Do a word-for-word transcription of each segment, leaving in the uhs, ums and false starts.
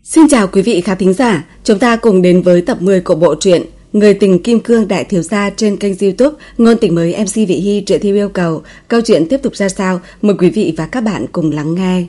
Xin chào quý vị khán thính giả, chúng ta cùng đến với tập mười của bộ truyện Người tình kim cương đại thiếu gia trên kênh YouTube Ngôn tình mới em xê Vị Hy truyện theo yêu cầu. Câu chuyện tiếp tục ra sao? Mời quý vị và các bạn cùng lắng nghe.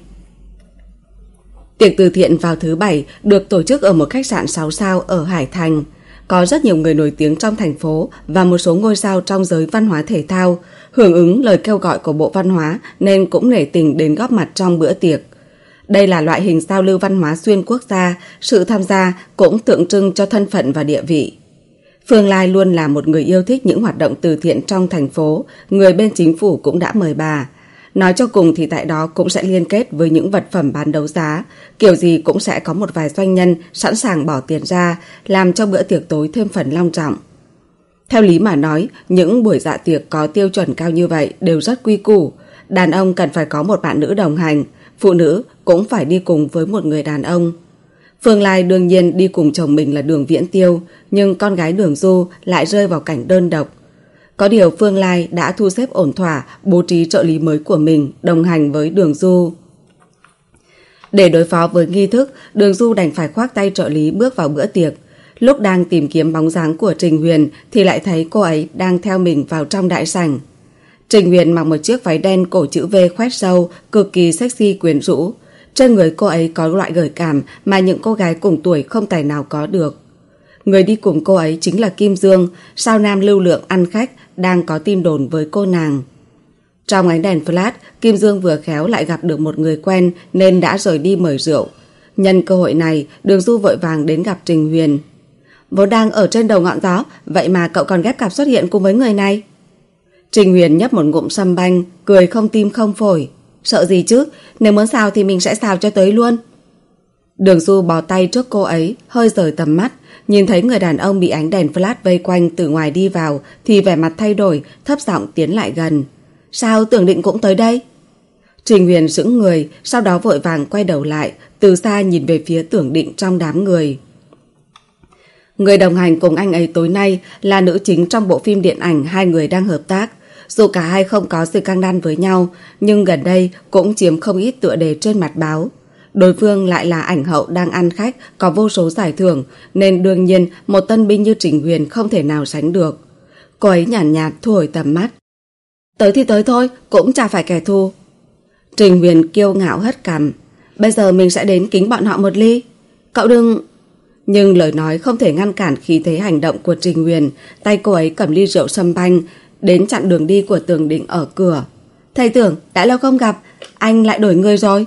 Tiệc từ thiện vào thứ Bảy được tổ chức ở một khách sạn sáu sao ở Hải Thành. Có rất nhiều người nổi tiếng trong thành phố và một số ngôi sao trong giới văn hóa thể thao. Hưởng ứng lời kêu gọi của Bộ Văn hóa nên cũng nể tình đến góp mặt trong bữa tiệc. Đây là loại hình giao lưu văn hóa xuyên quốc gia, sự tham gia cũng tượng trưng cho thân phận và địa vị. Phương Lai luôn là một người yêu thích những hoạt động từ thiện trong thành phố, người bên chính phủ cũng đã mời bà. Nói cho cùng thì tại đó cũng sẽ liên kết với những vật phẩm bán đấu giá, kiểu gì cũng sẽ có một vài doanh nhân sẵn sàng bỏ tiền ra, làm cho bữa tiệc tối thêm phần long trọng. Theo lý mà nói, những buổi dạ tiệc có tiêu chuẩn cao như vậy đều rất quy củ. Đàn ông cần phải có một bạn nữ đồng hành, phụ nữ cũng phải đi cùng với một người đàn ông. Phương Lai đương nhiên đi cùng chồng mình là Đường Viễn Tiêu, nhưng con gái Đường Du lại rơi vào cảnh đơn độc. Có điều Phương Lai đã thu xếp ổn thỏa, bố trí trợ lý mới của mình đồng hành với Đường Du. Để đối phó với nghi thức, Đường Du đành phải khoác tay trợ lý bước vào bữa tiệc. Lúc đang tìm kiếm bóng dáng của Trình Huyền thì lại thấy cô ấy đang theo mình vào trong đại sảnh. Trình Huyền mặc một chiếc váy đen cổ chữ V khoét sâu, cực kỳ sexy quyến rũ. Trên người cô ấy có loại gợi cảm mà những cô gái cùng tuổi không tài nào có được. Người đi cùng cô ấy chính là Kim Dương, sao nam lưu lượng ăn khách đang có tin đồn với cô nàng. Trong ánh đèn flash, Kim Dương vừa khéo lại gặp được một người quen nên đã rời đi mời rượu. Nhân cơ hội này, Đường Du vội vàng đến gặp Trình Huyền. Vốn đang ở trên đầu ngọn gió, vậy mà cậu còn ghép cặp xuất hiện cùng với người này. Trình Huyền nhấp một ngụm sâm banh, cười không tim không phổi. Sợ gì chứ, nếu muốn xào thì mình sẽ xào cho tới luôn. Đường Du bó tay trước cô ấy, hơi rời tầm mắt, nhìn thấy người đàn ông bị ánh đèn flash vây quanh từ ngoài đi vào thì vẻ mặt thay đổi, thấp giọng tiến lại gần. Sao Tưởng Định cũng tới đây? Trình Huyền sững người, sau đó vội vàng quay đầu lại, từ xa nhìn về phía Tưởng Định trong đám người. Người đồng hành cùng anh ấy tối nay là nữ chính trong bộ phim điện ảnh hai người đang hợp tác. Dù cả hai không có sự căng đan với nhau, nhưng gần đây cũng chiếm không ít tựa đề trên mặt báo. Đối phương lại là ảnh hậu đang ăn khách, có vô số giải thưởng, nên đương nhiên một tân binh như Trình Huyền không thể nào sánh được. Cô ấy nhàn nhạt, nhạt thu hồi tầm mắt. Tới thì tới thôi, cũng chả phải kẻ thù. Trình Huyền kiêu ngạo hất cằm. Bây giờ mình sẽ đến kính bọn họ một ly. Cậu đừng... Nhưng lời nói không thể ngăn cản khí thế hành động của Trình Huyền. Tay cô ấy cầm ly rượu sâm banh đến chặn đường đi của Tưởng Định ở cửa. Thầy Tưởng, đã lâu không gặp, anh lại đổi người rồi.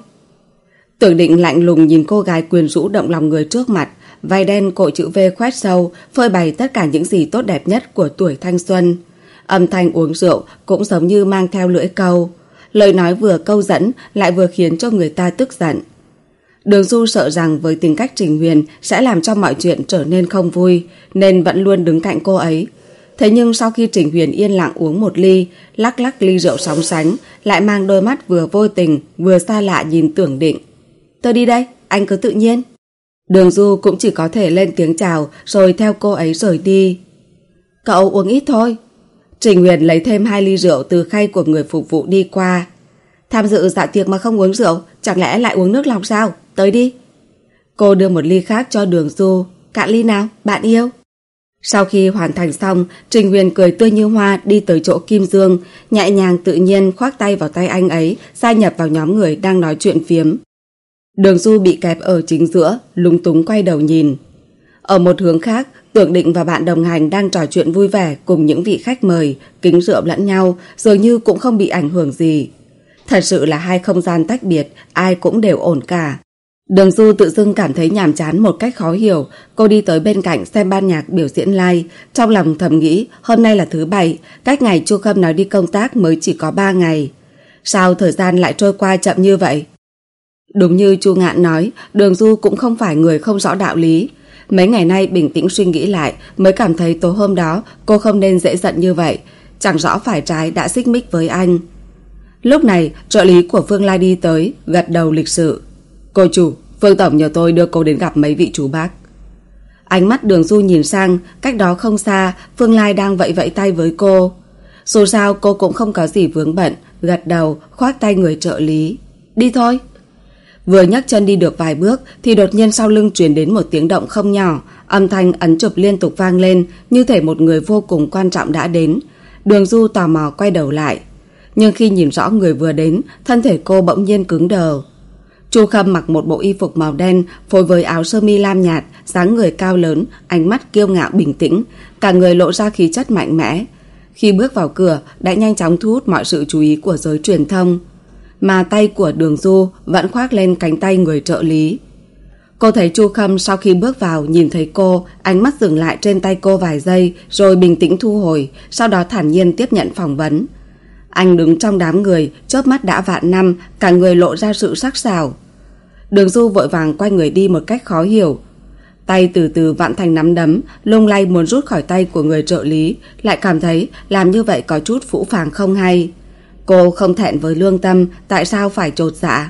Tưởng Định lạnh lùng nhìn cô gái quyến rũ động lòng người trước mặt, váy đen cổ chữ V khoét sâu, phơi bày tất cả những gì tốt đẹp nhất của tuổi thanh xuân. Âm thanh uống rượu cũng giống như mang theo lưỡi câu. Lời nói vừa câu dẫn lại vừa khiến cho người ta tức giận. Đường Du sợ rằng với tính cách Trình Huyền sẽ làm cho mọi chuyện trở nên không vui, nên vẫn luôn đứng cạnh cô ấy. Thế nhưng sau khi Trình Huyền yên lặng uống một ly, lắc lắc ly rượu sóng sánh, lại mang đôi mắt vừa vô tình vừa xa lạ nhìn Tưởng Định. Tôi đi đây, anh cứ tự nhiên. Đường Du cũng chỉ có thể lên tiếng chào rồi theo cô ấy rời đi. Cậu uống ít thôi. Trình Huyền lấy thêm hai ly rượu từ khay của người phục vụ đi qua. Tham dự dạ tiệc mà không uống rượu, chẳng lẽ lại uống nước lọc sao? Tới đi. Cô đưa một ly khác cho Đường Du. Cạn ly nào, bạn yêu. Sau khi hoàn thành xong, Trình Huyền cười tươi như hoa đi tới chỗ Kim Dương, nhẹ nhàng tự nhiên khoác tay vào tay anh ấy, gia nhập vào nhóm người đang nói chuyện phiếm. Đường Du bị kẹp ở chính giữa, lúng túng quay đầu nhìn. Ở một hướng khác, Tưởng Định và bạn đồng hành đang trò chuyện vui vẻ cùng những vị khách mời, kính rượu lẫn nhau, dường như cũng không bị ảnh hưởng gì. Thật sự là hai không gian tách biệt, ai cũng đều ổn cả. Đường Du tự dưng cảm thấy nhàm chán một cách khó hiểu. Cô đi tới bên cạnh xem ban nhạc biểu diễn live, trong lòng thầm nghĩ hôm nay là thứ Bảy, cách ngày Chu Khâm nói đi công tác mới chỉ có ba ngày. Sao thời gian lại trôi qua chậm như vậy? Đúng như Chu Ngạn nói, Đường Du cũng không phải người không rõ đạo lý. Mấy ngày nay bình tĩnh suy nghĩ lại mới cảm thấy tối hôm đó cô không nên dễ giận như vậy. Chẳng rõ phải trái đã xích mích với anh. Lúc này trợ lý của Phương Lai đi tới, gật đầu lịch sự. Cô chủ, Phương Tổng nhờ tôi đưa cô đến gặp mấy vị chú bác. Ánh mắt Đường Du nhìn sang, cách đó không xa, Phương Lai đang vẫy vẫy tay với cô. Dù sao cô cũng không có gì vướng bận, gật đầu, khoác tay người trợ lý. Đi thôi. Vừa nhấc chân đi được vài bước thì đột nhiên sau lưng truyền đến một tiếng động không nhỏ, âm thanh ấn chụp liên tục vang lên, như thể một người vô cùng quan trọng đã đến. Đường Du tò mò quay đầu lại, nhưng khi nhìn rõ người vừa đến, thân thể cô bỗng nhiên cứng đờ. Chu Khâm mặc một bộ y phục màu đen phối với áo sơ mi lam nhạt, dáng người cao lớn, ánh mắt kiêu ngạo bình tĩnh, cả người lộ ra khí chất mạnh mẽ. Khi bước vào cửa đã nhanh chóng thu hút mọi sự chú ý của giới truyền thông, mà tay của Đường Du vẫn khoác lên cánh tay người trợ lý. Cô thấy Chu Khâm sau khi bước vào nhìn thấy cô, ánh mắt dừng lại trên tay cô vài giây rồi bình tĩnh thu hồi, sau đó thản nhiên tiếp nhận phỏng vấn. Anh đứng trong đám người, chớp mắt đã vạn năm, cả người lộ ra sự sắc sảo. Đường Du vội vàng quay người đi một cách khó hiểu, tay từ từ vặn thành nắm đấm, lung lay muốn rút khỏi tay của người trợ lý, lại cảm thấy làm như vậy có chút phũ phàng không hay. Cô không thẹn với lương tâm, tại sao phải chột dạ?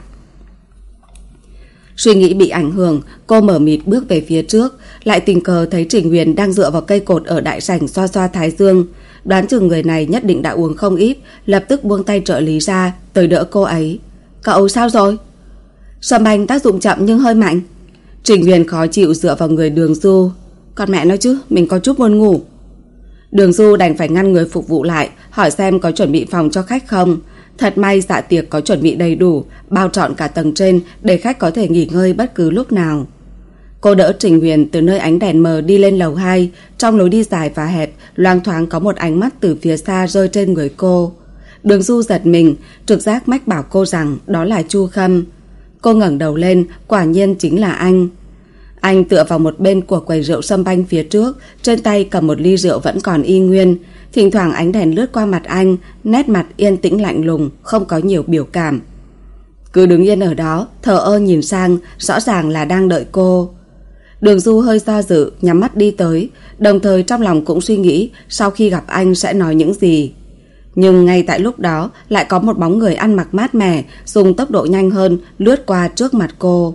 Suy nghĩ bị ảnh hưởng, cô mở mịt bước về phía trước, lại tình cờ thấy Trình Huyền đang dựa vào cây cột ở đại sảnh xoa xoa thái dương. Đoán chừng người này nhất định đã uống không ít, lập tức buông tay trợ lý ra, tới đỡ cô ấy. Cậu sao rồi? Sâm banh tác dụng chậm nhưng hơi mạnh. Trình Huyền khó chịu dựa vào người Đường Du. Con mẹ nói chứ, mình có chút buồn ngủ. Đường Du đành phải ngăn người phục vụ lại, hỏi xem có chuẩn bị phòng cho khách không. Thật may dạ tiệc có chuẩn bị đầy đủ, bao trọn cả tầng trên để khách có thể nghỉ ngơi bất cứ lúc nào. Cô đỡ Trình Huyền từ nơi ánh đèn mờ đi lên lầu hai. Trong lối đi dài và hẹp, loang thoáng có một ánh mắt từ phía xa rơi trên người cô. Đường Du giật mình, trực giác mách bảo cô rằng đó là Chu Khâm. Cô ngẩng đầu lên, quả nhiên chính là anh. Anh tựa vào một bên của quầy rượu Sâm banh phía trước, trên tay cầm một ly rượu vẫn còn y nguyên. Thỉnh thoảng ánh đèn lướt qua mặt anh, nét mặt yên tĩnh lạnh lùng, không có nhiều biểu cảm. Cứ đứng yên ở đó, thờ ơ nhìn sang, rõ ràng là đang đợi cô. Đường Du hơi do dự, nhắm mắt đi tới, đồng thời trong lòng cũng suy nghĩ sau khi gặp anh sẽ nói những gì. Nhưng ngay tại lúc đó lại có một bóng người ăn mặc mát mẻ, dùng tốc độ nhanh hơn lướt qua trước mặt cô.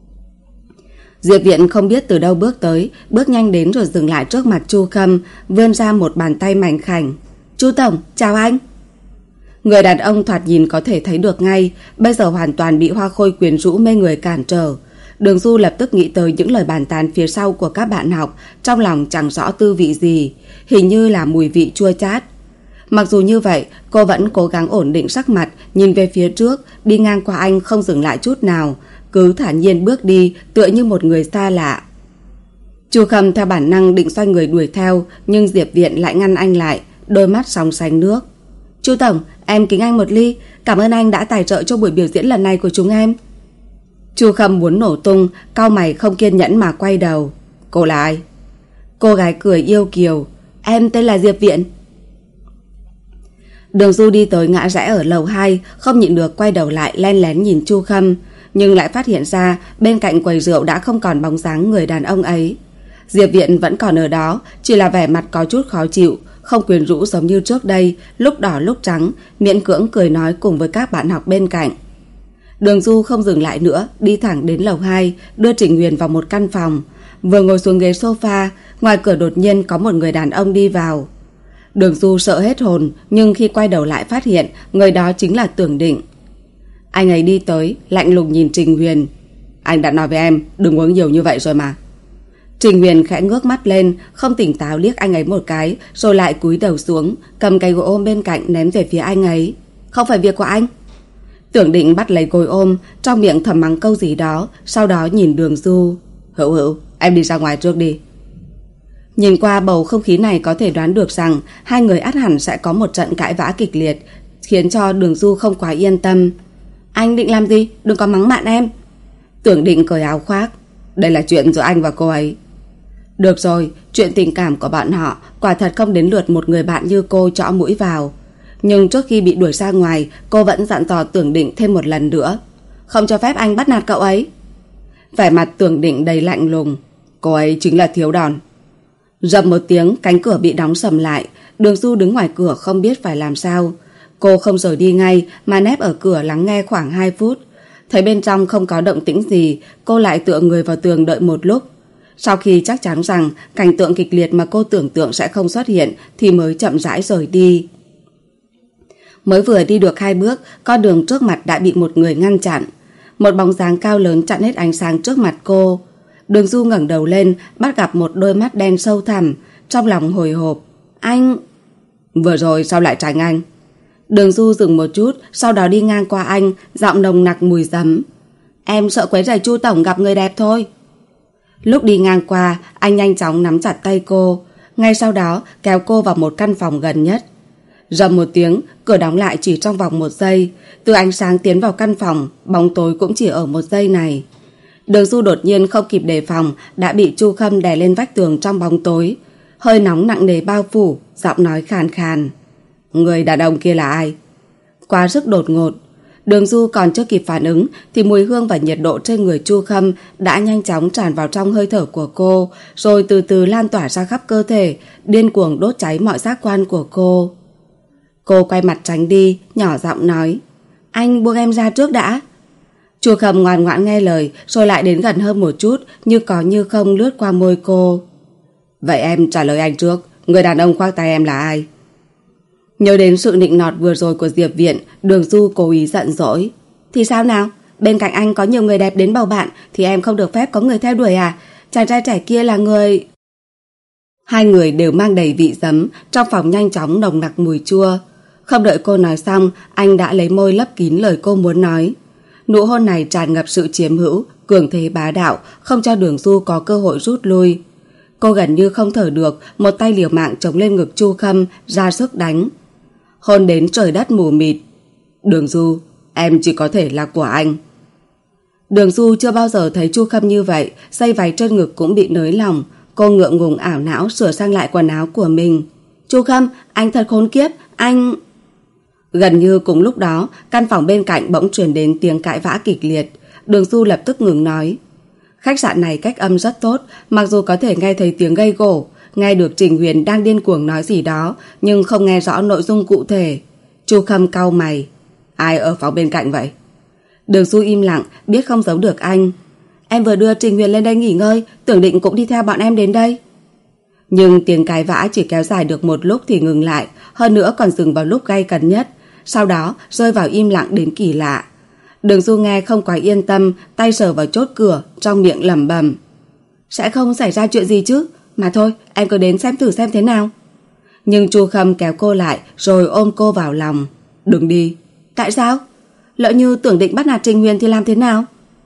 Diệp Viện không biết từ đâu bước tới, bước nhanh đến rồi dừng lại trước mặt Chu Khâm, vươn ra một bàn tay mảnh khảnh. Chu Tổng, chào anh. Người đàn ông thoạt nhìn có thể thấy được ngay, bây giờ hoàn toàn bị hoa khôi quyến rũ mê người cản trở. Đường Du lập tức nghĩ tới những lời bàn tán phía sau của các bạn học, trong lòng chẳng rõ tư vị gì, hình như là mùi vị chua chát. Mặc dù như vậy, cô vẫn cố gắng ổn định sắc mặt, nhìn về phía trước, đi ngang qua anh không dừng lại chút nào, cứ thản nhiên bước đi, tựa như một người xa lạ. Chu Khâm theo bản năng định xoay người đuổi theo, nhưng Diệp Viện lại ngăn anh lại, đôi mắt sóng sánh nước. Chu Tổng, em kính anh một ly, cảm ơn anh đã tài trợ cho buổi biểu diễn lần này của chúng em. Chu Khâm muốn nổ tung, cau mày không kiên nhẫn mà quay đầu. Cô là ai? Cô gái cười yêu kiều. Em tên là Diệp Viện. Đường Du đi tới ngã rẽ ở lầu hai, không nhịn được quay đầu lại len lén nhìn Chu Khâm, nhưng lại phát hiện ra bên cạnh quầy rượu đã không còn bóng dáng người đàn ông ấy. Diệp Viện vẫn còn ở đó, chỉ là vẻ mặt có chút khó chịu, không quyến rũ giống như trước đây, lúc đỏ lúc trắng, miễn cưỡng cười nói cùng với các bạn học bên cạnh. Đường Du không dừng lại nữa, đi thẳng đến lầu hai, đưa Trình Huyền vào một căn phòng. Vừa ngồi xuống ghế sofa, ngoài cửa đột nhiên có một người đàn ông đi vào. Đường Du sợ hết hồn, nhưng khi quay đầu lại phát hiện người đó chính là Tưởng Định. Anh ấy đi tới, lạnh lùng nhìn Trình Huyền. Anh đã nói với em đừng uống nhiều như vậy rồi mà. Trình Huyền khẽ ngước mắt lên, không tỉnh táo liếc anh ấy một cái, rồi lại cúi đầu xuống, cầm cái gối ôm bên cạnh ném về phía anh ấy. Không phải việc của anh. Tưởng Định bắt lấy gối ôm, trong miệng thầm mắng câu gì đó, sau đó nhìn Đường Du. Hữu Hữu, em đi ra ngoài trước đi. Nhìn qua bầu không khí này có thể đoán được rằng hai người ắt hẳn sẽ có một trận cãi vã kịch liệt, khiến cho Đường Du không quá yên tâm. Anh định làm gì? Đừng có mắng bạn em. Tưởng Định cởi áo khoác. Đây là chuyện giữa anh và cô ấy. Được rồi, chuyện tình cảm của bọn họ quả thật không đến lượt một người bạn như cô chõ mũi vào. Nhưng trước khi bị đuổi ra ngoài, cô vẫn dặn dò Tưởng Định thêm một lần nữa. Không cho phép anh bắt nạt cậu ấy. Vẻ mặt Tưởng Định đầy lạnh lùng. Cô ấy chính là thiếu đòn. Rầm một tiếng, cánh cửa bị đóng sầm lại. Đường Du đứng ngoài cửa không biết phải làm sao. Cô không rời đi ngay mà nép ở cửa lắng nghe khoảng hai phút. Thấy bên trong không có động tĩnh gì, cô lại tựa người vào tường đợi một lúc. Sau khi chắc chắn rằng cảnh tượng kịch liệt mà cô tưởng tượng sẽ không xuất hiện thì mới chậm rãi rời đi. Mới vừa đi được hai bước, con đường trước mặt đã bị một người ngăn chặn. một bóng dáng cao lớn chặn hết ánh sáng trước mặt cô. Đường Du ngẩng đầu lên, bắt gặp một đôi mắt đen sâu thẳm, trong lòng hồi hộp. Anh... Vừa rồi sao lại tránh anh? Đường Du dừng một chút, sau đó đi ngang qua anh, giọng nồng nặc mùi giấm. Em sợ quấy rầy Chu tổng gặp người đẹp thôi. Lúc đi ngang qua, anh nhanh chóng nắm chặt tay cô, ngay sau đó kéo cô vào một căn phòng gần nhất. Rầm một tiếng, cửa đóng lại chỉ trong vòng một giây. Từ ánh sáng tiến vào căn phòng, bóng tối cũng chỉ ở một giây này. Đường Du đột nhiên không kịp đề phòng, đã bị Chu Khâm đè lên vách tường trong bóng tối. Hơi nóng nặng nề bao phủ, giọng nói khàn khàn. Người đàn ông kia là ai? Quá sức đột ngột. Đường Du còn chưa kịp phản ứng thì mùi hương và nhiệt độ trên người Chu Khâm đã nhanh chóng tràn vào trong hơi thở của cô, rồi từ từ lan tỏa ra khắp cơ thể, điên cuồng đốt cháy mọi giác quan của cô. Cô quay mặt tránh đi, nhỏ giọng nói. Anh buông em ra trước đã. Chu Khâm ngoan ngoãn nghe lời, rồi lại đến gần hơn một chút, như có như không lướt qua môi cô. Vậy em trả lời anh trước, người đàn ông khoác tay em là ai? Nhớ đến sự nịnh nọt vừa rồi của Diệp Viện, Đường Du cố ý giận dỗi. Thì sao nào? Bên cạnh anh có nhiều người đẹp đến bầu bạn, thì em không được phép có người theo đuổi à? Chàng trai trẻ kia là người... Hai người đều mang đầy vị giấm, trong phòng nhanh chóng nồng nặc mùi chua. Không đợi cô nói xong, anh đã lấy môi lấp kín lời cô muốn nói. Nụ hôn này tràn ngập sự chiếm hữu, cường thế bá đạo, không cho Đường Du có cơ hội rút lui. Cô gần như không thở được, một tay liều mạng chống lên ngực Chu Khâm, ra sức đánh. Hôn đến trời đất mù mịt. Đường Du, em chỉ có thể là của anh. Đường Du chưa bao giờ thấy Chu Khâm như vậy, dây váy trên ngực cũng bị nới lỏng. Cô ngượng ngùng ảo não sửa sang lại quần áo của mình. Chu Khâm, anh thật khốn kiếp, anh... Gần như cùng lúc đó, căn phòng bên cạnh bỗng truyền đến tiếng cãi vã kịch liệt. Đường Du lập tức ngừng nói. Khách sạn này cách âm rất tốt, mặc dù có thể nghe thấy tiếng gây gổ, nghe được Trình Huyền đang điên cuồng nói gì đó, nhưng không nghe rõ nội dung cụ thể. Chu Khâm cau mày. Ai ở phòng bên cạnh vậy? Đường Du im lặng, biết không giấu được anh. Em vừa đưa Trình Huyền lên đây nghỉ ngơi, tưởng định cũng đi theo bọn em đến đây. Nhưng tiếng cãi vã chỉ kéo dài được một lúc thì ngừng lại, hơn nữa còn dừng vào lúc gay cấn nhất, sau đó rơi vào im lặng đến kỳ lạ. Đường Du nghe không quá yên tâm, tay sờ vào chốt cửa, trong miệng lẩm bẩm. Sẽ không xảy ra chuyện gì chứ, mà thôi, em cứ đến xem thử xem thế nào. Nhưng Chu Khâm kéo cô lại, rồi ôm cô vào lòng. Đừng đi. Tại sao? Lỡ như Tưởng Định bắt nạt Trình Huyền thì làm thế nào?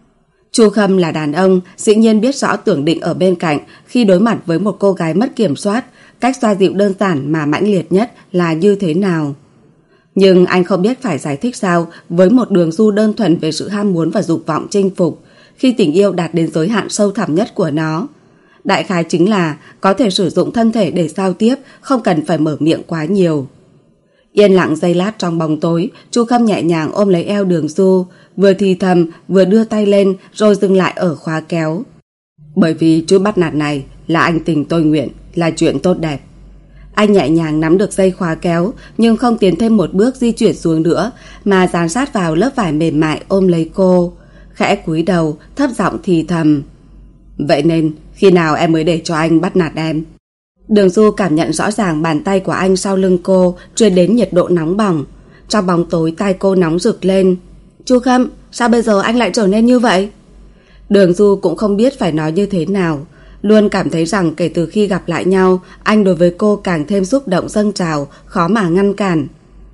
Chu Khâm là đàn ông, dĩ nhiên biết rõ Tưởng Định ở bên cạnh khi đối mặt với một cô gái mất kiểm soát, cách xoa dịu đơn giản mà mãnh liệt nhất là như thế nào. Nhưng anh không biết phải giải thích sao với một Đường Du đơn thuần về sự ham muốn và dục vọng chinh phục, khi tình yêu đạt đến giới hạn sâu thẳm nhất của nó. Đại khái chính là có thể sử dụng thân thể để giao tiếp, không cần phải mở miệng quá nhiều. Yên lặng giây lát trong bóng tối, Chu Khâm nhẹ nhàng ôm lấy eo Đường Du, vừa thì thầm vừa đưa tay lên, rồi dừng lại ở khóa kéo. Bởi vì chút bắt nạt này là anh tình tôi nguyện, là chuyện tốt đẹp. Anh nhẹ nhàng nắm được dây khóa kéo, nhưng không tiến thêm một bước di chuyển xuống nữa, mà dán sát vào lớp vải mềm mại ôm lấy cô, khẽ cúi đầu, thấp giọng thì thầm. Vậy nên khi nào em mới để cho anh bắt nạt em? Đường Du cảm nhận rõ ràng bàn tay của anh sau lưng cô truyền đến nhiệt độ nóng bỏng. Trong bóng tối tai cô nóng rực lên. Chu Khâm, sao bây giờ anh lại trở nên như vậy? Đường Du cũng không biết phải nói như thế nào, luôn cảm thấy rằng kể từ khi gặp lại nhau, anh đối với cô càng thêm xúc động dâng trào, khó mà ngăn cản.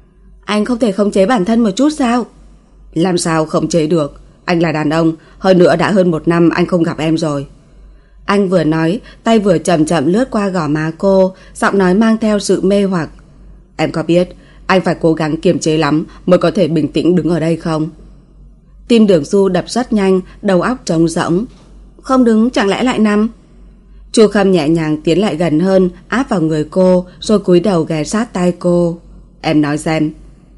Anh không thể khống chế bản thân một chút sao? Làm sao khống chế được? Anh là đàn ông, hơn nữa đã hơn một năm anh không gặp em rồi. Anh vừa nói, tay vừa chậm chậm lướt qua gò má cô, giọng nói mang theo sự mê hoặc. Em có biết anh phải cố gắng kiềm chế lắm mới có thể bình tĩnh đứng ở đây không? Tim Đường Du đập rất nhanh, đầu óc trống rỗng. Không đứng chẳng lẽ lại nằm? Chu Khâm nhẹ nhàng tiến lại gần hơn, áp vào người cô, rồi cúi đầu ghé sát tai cô. Em nói xem.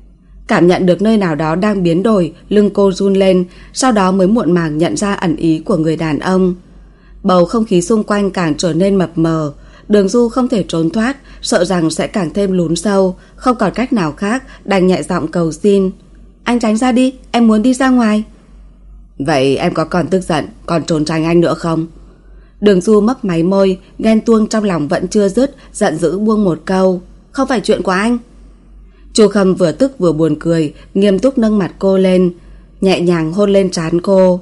Cảm nhận được nơi nào đó đang biến đổi, lưng cô run lên, sau đó mới muộn màng nhận ra ẩn ý của người đàn ông. Bầu không khí xung quanh càng trở nên mập mờ. Đường Du không thể trốn thoát, sợ rằng sẽ càng thêm lún sâu, không còn cách nào khác, đành nhẹ giọng cầu xin. Anh tránh ra đi, em muốn đi ra ngoài. Vậy em có còn tức giận, còn trốn tránh anh nữa không? Đường Du mấp máy môi, ghen tuông trong lòng vẫn chưa dứt, giận dữ buông một câu. Không phải chuyện của anh. Chu Khâm vừa tức vừa buồn cười, nghiêm túc nâng mặt cô lên. nhẹ nhàng hôn lên trán cô.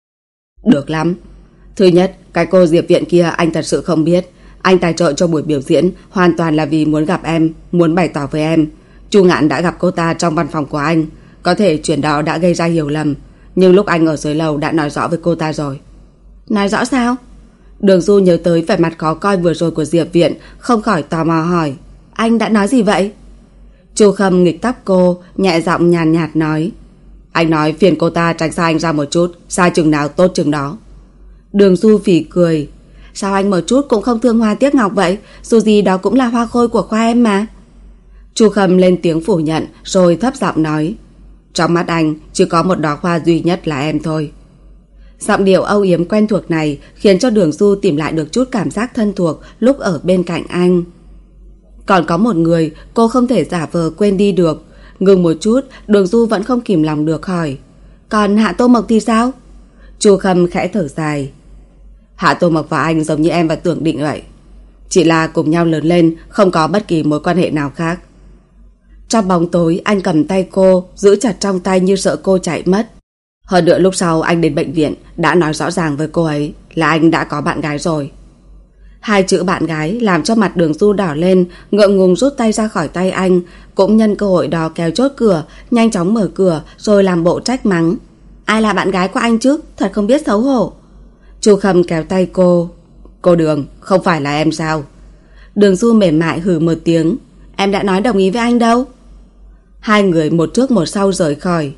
Được lắm. Thứ nhất, cái cô Diệp Viện kia anh thật sự không biết. Anh tài trợ cho buổi biểu diễn hoàn toàn là vì muốn gặp em, muốn bày tỏ với em. Chu Ngạn đã gặp cô ta trong văn phòng của anh. Có thể chuyện đó đã gây ra hiểu lầm, nhưng lúc anh ở dưới lầu đã nói rõ với cô ta rồi. Nói rõ sao? Đường Du nhớ tới vẻ mặt khó coi vừa rồi của Diệp Viện, không khỏi tò mò hỏi. Anh đã nói gì vậy? Chu Khâm nghịch tóc cô, nhẹ giọng nhàn nhạt nói. Anh nói phiền cô ta tránh xa anh ra một chút, xa chừng nào tốt chừng đó. Đường Du phỉ cười. Sao anh một chút cũng không thương hoa tiếc ngọc vậy? Dù gì đó cũng là hoa khôi của khoa em mà. Chu Khâm lên tiếng phủ nhận, rồi thấp giọng nói. Trong mắt anh chỉ có một đóa hoa duy nhất là em thôi. Giọng điệu âu yếm quen thuộc này khiến cho Đường Du tìm lại được chút cảm giác thân thuộc lúc ở bên cạnh anh. Còn có một người cô không thể giả vờ quên đi được. Ngừng một chút, Đường Du vẫn không kìm lòng được hỏi. Còn Hạ Tô Mộc thì sao? Chu Khâm khẽ thở dài. Hạ Tô Mộc và anh giống như em và Tưởng Định vậy, chỉ là cùng nhau lớn lên, không có bất kỳ mối quan hệ nào khác. Trong bóng tối, anh cầm tay cô, giữ chặt trong tay như sợ cô chạy mất. Hơn nữa lúc sau anh đến bệnh viện đã nói rõ ràng với cô ấy là anh đã có bạn gái rồi. Hai chữ bạn gái làm cho mặt Đường Du đỏ lên, ngượng ngùng rút tay ra khỏi tay anh, cũng nhân cơ hội đó kéo chốt cửa, nhanh chóng mở cửa rồi làm bộ trách mắng. Ai là bạn gái của anh chứ? Thật không biết xấu hổ. Chu Khâm kéo tay cô. Cô Đường, không phải là em sao? Đường Du mềm mại hừ một tiếng. Em đã nói đồng ý với anh đâu. Hai người một trước một sau rời khỏi.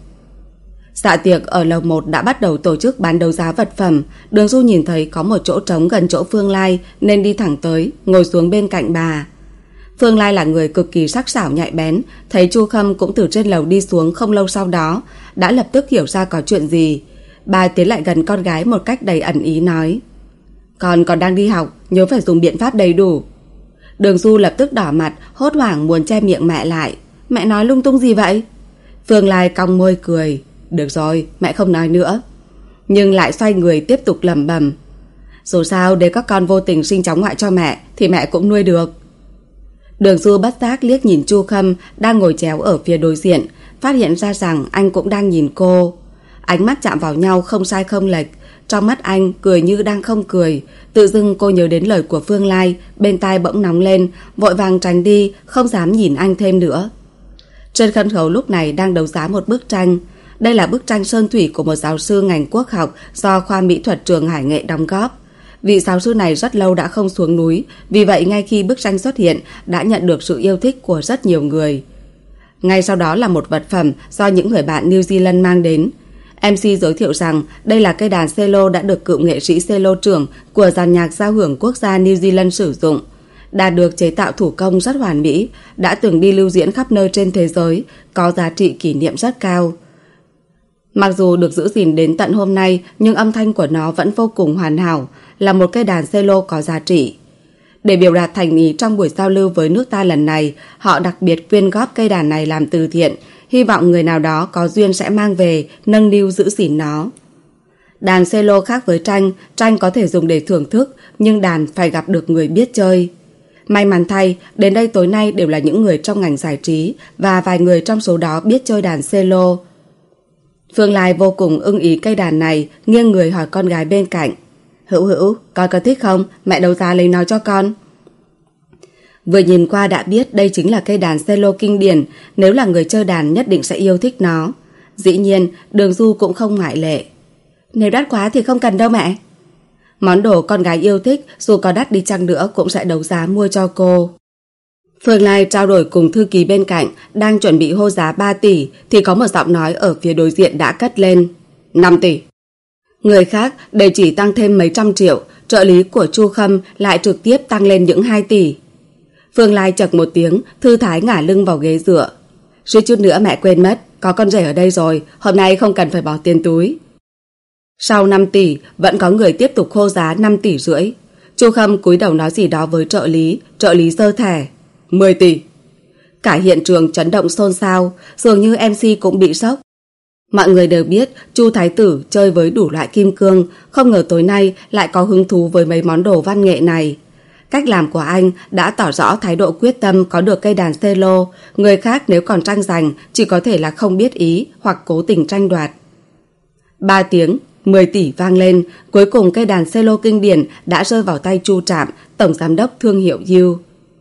Dạ tiệc ở lầu một đã bắt đầu tổ chức bán đấu giá vật phẩm. Đường Du nhìn thấy có một chỗ trống gần chỗ Phương Lai nên đi thẳng tới, ngồi xuống bên cạnh bà. Phương Lai là người cực kỳ sắc sảo nhạy bén, thấy Chu Khâm cũng từ trên lầu đi xuống không lâu sau đó, đã lập tức hiểu ra có chuyện gì. Bà tiến lại gần con gái một cách đầy ẩn ý nói. Con còn đang đi học, nhớ phải dùng biện pháp đầy đủ. Đường Du lập tức đỏ mặt, hốt hoảng muốn che miệng mẹ lại. Mẹ nói lung tung gì vậy? Phương Lai cong môi cười. Được rồi, mẹ không nói nữa. Nhưng lại xoay người tiếp tục lẩm bẩm. Dù sao để các con vô tình sinh cháu ngoại cho mẹ thì mẹ cũng nuôi được. Đường Du bất giác liếc nhìn Chu Khâm đang ngồi chéo ở phía đối diện, phát hiện ra rằng anh cũng đang nhìn cô. Ánh mắt chạm vào nhau không sai không lệch. Trong mắt anh cười như đang không cười. Tự dưng cô nhớ đến lời của Phương Lai, bên tai bỗng nóng lên, vội vàng tránh đi, không dám nhìn anh thêm nữa. Trên sân khấu lúc này đang đấu giá một bức tranh. Đây là bức tranh sơn thủy của một giáo sư ngành quốc học do khoa mỹ thuật trường Hải Nghệ đóng góp. Vị giáo sư này rất lâu đã không xuống núi, vì vậy ngay khi bức tranh xuất hiện đã nhận được sự yêu thích của rất nhiều người. Ngay sau đó là một vật phẩm do những người bạn New Zealand mang đến. em xê giới thiệu rằng đây là cây đàn cello đã được cựu nghệ sĩ cello trưởng của dàn nhạc giao hưởng quốc gia New Zealand sử dụng. Đàn được chế tạo thủ công rất hoàn mỹ, đã từng đi lưu diễn khắp nơi trên thế giới, có giá trị kỷ niệm rất cao. Mặc dù được giữ gìn đến tận hôm nay, nhưng âm thanh của nó vẫn vô cùng hoàn hảo, là một cây đàn cello có giá trị. Để biểu đạt thành ý trong buổi giao lưu với nước ta lần này, họ đặc biệt quyên góp cây đàn này làm từ thiện, hy vọng người nào đó có duyên sẽ mang về, nâng niu giữ gìn nó. Đàn cello khác với tranh, tranh có thể dùng để thưởng thức, nhưng đàn phải gặp được người biết chơi. May mắn thay, đến đây tối nay đều là những người trong ngành giải trí, và vài người trong số đó biết chơi đàn cello. Phương Lai vô cùng ưng ý cây đàn này, nghiêng người hỏi con gái bên cạnh. Hữu Hữu, con có thích không? Mẹ đấu giá lấy nó cho con. Vừa nhìn qua đã biết đây chính là cây đàn cello kinh điển, nếu là người chơi đàn nhất định sẽ yêu thích nó. Dĩ nhiên, Đường Du cũng không ngoại lệ. Nếu đắt quá thì không cần đâu mẹ. Món đồ con gái yêu thích, dù có đắt đi chăng nữa cũng sẽ đấu giá mua cho cô. Phương Lai trao đổi cùng thư ký bên cạnh, đang chuẩn bị hô giá ba tỷ, thì có một giọng nói ở phía đối diện đã cất lên. năm tỷ. Người khác đều chỉ tăng thêm mấy trăm triệu, trợ lý của Chu Khâm lại trực tiếp tăng lên những hai tỷ. Phương Lai chật một tiếng, thư thái ngả lưng vào ghế dựa. Suýt chút nữa mẹ quên mất, có con rể ở đây rồi, hôm nay không cần phải bỏ tiền túi. Sau năm tỷ, vẫn có người tiếp tục hô giá năm tỷ rưỡi. Chu Khâm cúi đầu nói gì đó với trợ lý, trợ lý giơ thẻ. mười tỷ. Cả hiện trường chấn động xôn xao, dường như em xê cũng bị sốc. Mọi người đều biết Chu Thái Tử chơi với đủ loại kim cương, không ngờ tối nay lại có hứng thú với mấy món đồ văn nghệ này. Cách làm của anh đã tỏ rõ thái độ quyết tâm có được cây đàn cello, người khác nếu còn tranh giành chỉ có thể là không biết ý hoặc cố tình tranh đoạt. Ba tiếng, mười tỷ vang lên, cuối cùng cây đàn cello kinh điển đã rơi vào tay Chu Trạm, tổng giám đốc thương hiệu U.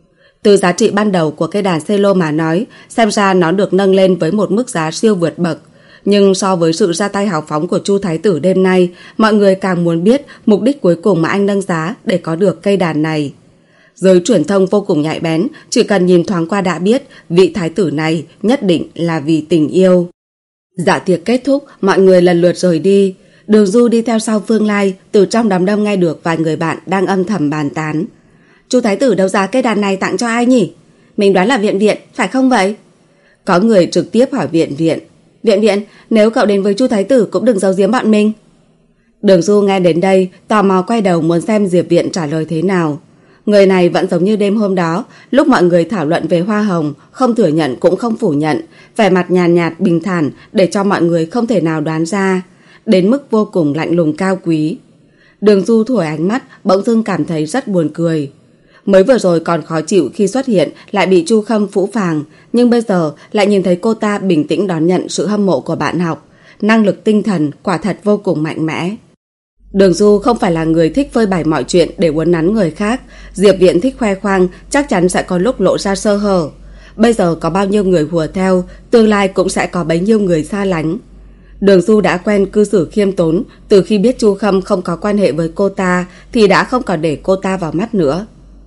Từ giá trị ban đầu của cây đàn cello mà nói, xem ra nó được nâng lên với một mức giá siêu vượt bậc. Nhưng so với sự ra tay hào phóng của Chu Thái tử đêm nay, mọi người càng muốn biết mục đích cuối cùng mà anh nâng giá để có được cây đàn này. Giới truyền thông vô cùng nhạy bén, chỉ cần nhìn thoáng qua đã biết vị thái tử này nhất định là vì tình yêu. Dạ tiệc kết thúc, mọi người lần lượt rời đi. Đường Du đi theo sau Phương Lai, từ trong đám đông nghe được vài người bạn đang âm thầm bàn tán. Chu Thái tử đấu giá cây đàn này tặng cho ai nhỉ? Mình đoán là Viện Viện, phải không vậy? Có người trực tiếp hỏi Viện Viện. Viện Viện, nếu cậu đến với Chu Thái tử cũng đừng giấu giếm bọn mình. Đường Du nghe đến đây, tò mò quay đầu muốn xem Diệp Viện trả lời thế nào. Người này vẫn giống như đêm hôm đó, lúc mọi người thảo luận về hoa hồng, không thừa nhận cũng không phủ nhận, vẻ mặt nhàn nhạt, nhạt bình thản để cho mọi người không thể nào đoán ra, đến mức vô cùng lạnh lùng cao quý. Đường Du thổi ánh mắt, bỗng dưng cảm thấy rất buồn cười. Mới vừa rồi còn khó chịu khi xuất hiện lại bị Chu Khâm phũ phàng, nhưng bây giờ lại nhìn thấy cô ta bình tĩnh đón nhận sự hâm mộ của bạn học, năng lực tinh thần quả thật vô cùng mạnh mẽ. Đường Du không phải là người thích phơi bày mọi chuyện để uốn nắn người khác. Diệp Viện thích khoe khoang, chắc chắn sẽ có lúc lộ ra sơ hở. Bây giờ có bao nhiêu người hùa theo, tương lai cũng sẽ có bấy nhiêu người xa lánh. Đường Du đã quen cư xử khiêm tốn, từ khi biết Chu Khâm không có quan hệ với cô ta thì đã không còn để cô ta vào mắt nữa.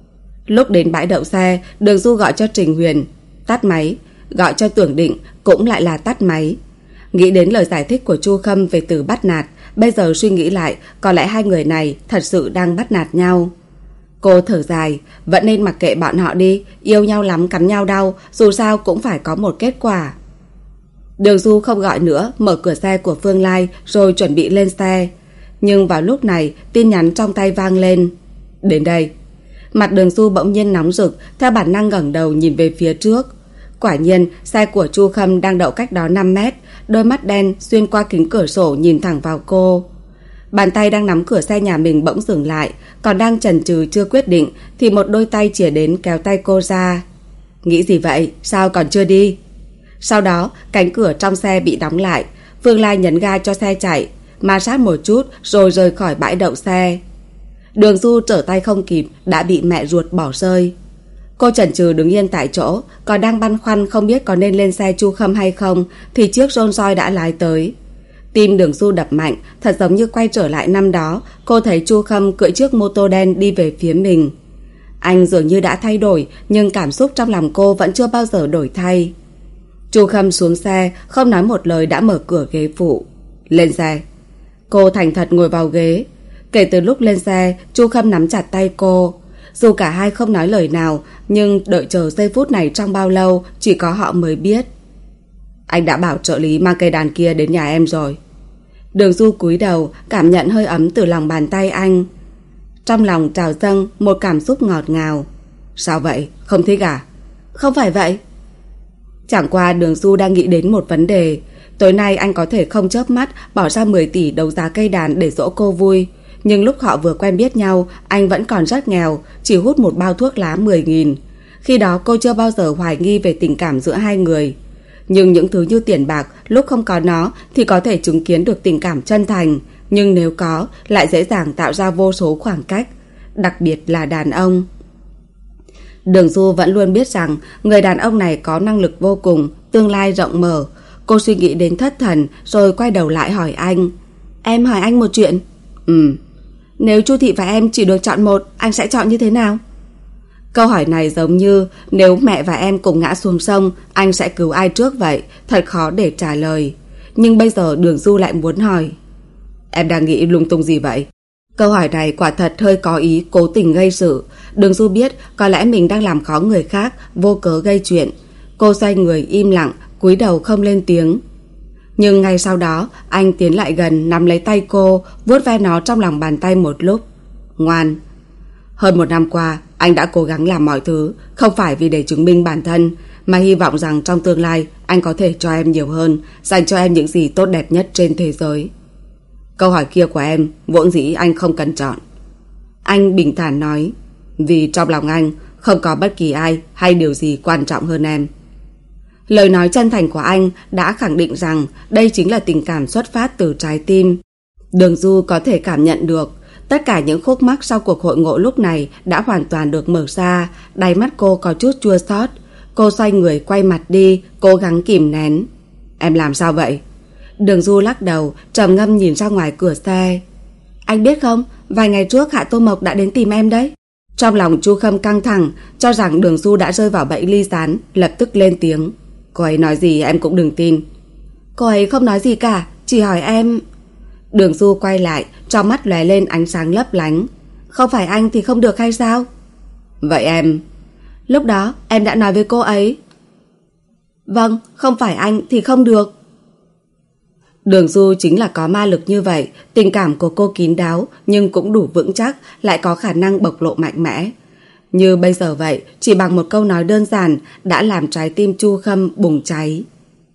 Lúc đến bãi đậu xe, Đường Du gọi cho Trình Huyền, tắt máy, gọi cho Tưởng Định, cũng lại là tắt máy. Nghĩ đến lời giải thích của Chu Khâm về từ bắt nạt, bây giờ suy nghĩ lại, có lẽ hai người này thật sự đang bắt nạt nhau. Cô thở dài, vẫn nên mặc kệ bọn họ đi, yêu nhau lắm cắn nhau đau, dù sao cũng phải có một kết quả. Đường Du không gọi nữa, mở cửa xe của Phương Lai rồi chuẩn bị lên xe. Nhưng vào lúc này, tin nhắn trong tay vang lên. Đến đây. Mặt Đường Du bỗng nhiên nóng rực, theo bản năng ngẩng đầu nhìn về phía trước. Quả nhiên, xe của Chu Khâm đang đậu cách đó năm mét, đôi mắt đen xuyên qua kính cửa sổ nhìn thẳng vào cô. Bàn tay đang nắm cửa xe nhà mình bỗng dừng lại, còn đang chần chừ chưa quyết định thì một đôi tay chìa đến kéo tay cô ra. Nghĩ gì vậy? Sao còn chưa đi? Sau đó, cánh cửa trong xe bị đóng lại, Phương Lai nhấn ga cho xe chạy, ma sát một chút rồi rời khỏi bãi đậu xe. Đường Du trở tay không kịp đã bị mẹ ruột bỏ rơi. Cô chần chừ đứng yên tại chỗ, còn đang băn khoăn không biết có nên lên xe Chu Khâm hay không thì chiếc Rolls Royce đã lái tới. Tim Đường Du đập mạnh, thật giống như quay trở lại năm đó, cô thấy Chu Khâm cưỡi chiếc mô tô đen đi về phía mình. Anh dường như đã thay đổi, nhưng cảm xúc trong lòng cô vẫn chưa bao giờ đổi thay. Chu Khâm xuống xe, không nói một lời đã mở cửa ghế phụ. Lên xe. Cô thành thật ngồi vào ghế. Kể từ lúc lên xe, Chu Khâm nắm chặt tay cô. Dù cả hai không nói lời nào, nhưng đợi chờ giây phút này trong bao lâu chỉ có họ mới biết. Anh đã bảo trợ lý mang cây đàn kia đến nhà em rồi. Đường Du cúi đầu, cảm nhận hơi ấm từ lòng bàn tay anh. Trong lòng trào dâng một cảm xúc ngọt ngào. Sao vậy? Không thích à? Không phải vậy. Chẳng qua Đường Du đang nghĩ đến một vấn đề. Tối nay anh có thể không chớp mắt bỏ ra mười tỷ đấu giá cây đàn để dỗ cô vui. Nhưng lúc họ vừa quen biết nhau, anh vẫn còn rất nghèo, chỉ hút một bao thuốc lá mười nghìn. Khi đó cô chưa bao giờ hoài nghi về tình cảm giữa hai người. Nhưng những thứ như tiền bạc, lúc không có nó thì có thể chứng kiến được tình cảm chân thành. Nhưng nếu có, lại dễ dàng tạo ra vô số khoảng cách. Đặc biệt là đàn ông. Đường Du vẫn luôn biết rằng người đàn ông này có năng lực vô cùng, tương lai rộng mở. Cô suy nghĩ đến thất thần rồi quay đầu lại hỏi anh. Em hỏi anh một chuyện. Ừ. Nếu Chu Thị và em chỉ được chọn một, anh sẽ chọn như thế nào? Câu hỏi này giống như nếu mẹ và em cùng ngã xuống sông, anh sẽ cứu ai trước vậy? Thật khó để trả lời. Nhưng bây giờ Đường Du lại muốn hỏi. Em đang nghĩ lung tung gì vậy? Câu hỏi này quả thật hơi có ý cố tình gây sự. Đường Du biết có lẽ mình đang làm khó người khác, vô cớ gây chuyện. Cô xoay người im lặng, cúi đầu không lên tiếng. Nhưng ngay sau đó anh tiến lại gần, nắm lấy tay cô, vuốt ve nó trong lòng bàn tay một lúc. Ngoan. Hơn một năm qua anh đã cố gắng làm mọi thứ, không phải vì để chứng minh bản thân, mà hy vọng rằng trong tương lai anh có thể cho em nhiều hơn, dành cho em những gì tốt đẹp nhất trên thế giới. Câu hỏi kia của em vốn dĩ anh không cần chọn. Anh bình thản nói. Vì trong lòng anh không có bất kỳ ai hay điều gì quan trọng hơn em. Lời nói chân thành của anh đã khẳng định rằng đây chính là tình cảm xuất phát từ trái tim. Đường Du có thể cảm nhận được tất cả những khúc mắc sau cuộc hội ngộ lúc này đã hoàn toàn được mở ra. Đáy mắt cô có chút chua xót. Cô xoay người quay mặt đi, cố gắng kìm nén. Em làm sao vậy? Đường Du lắc đầu, trầm ngâm nhìn ra ngoài cửa xe. Anh biết không, vài ngày trước Hạ Tô Mộc đã đến tìm em đấy. Trong lòng Chu Khâm căng thẳng, cho rằng Đường Du đã rơi vào bẫy ly gián, lập tức lên tiếng. Cô ấy nói gì em cũng đừng tin. Cô ấy không nói gì cả, chỉ hỏi em. Đường Du quay lại, trong mắt lóe lên ánh sáng lấp lánh. Không phải anh thì không được hay sao? Vậy em... Lúc đó em đã nói với cô ấy. Vâng, không phải anh thì không được. Đường Du chính là có ma lực như vậy. Tình cảm của cô kín đáo nhưng cũng đủ vững chắc, lại có khả năng bộc lộ mạnh mẽ. Như bây giờ vậy, chỉ bằng một câu nói đơn giản đã làm trái tim Chu Khâm bùng cháy.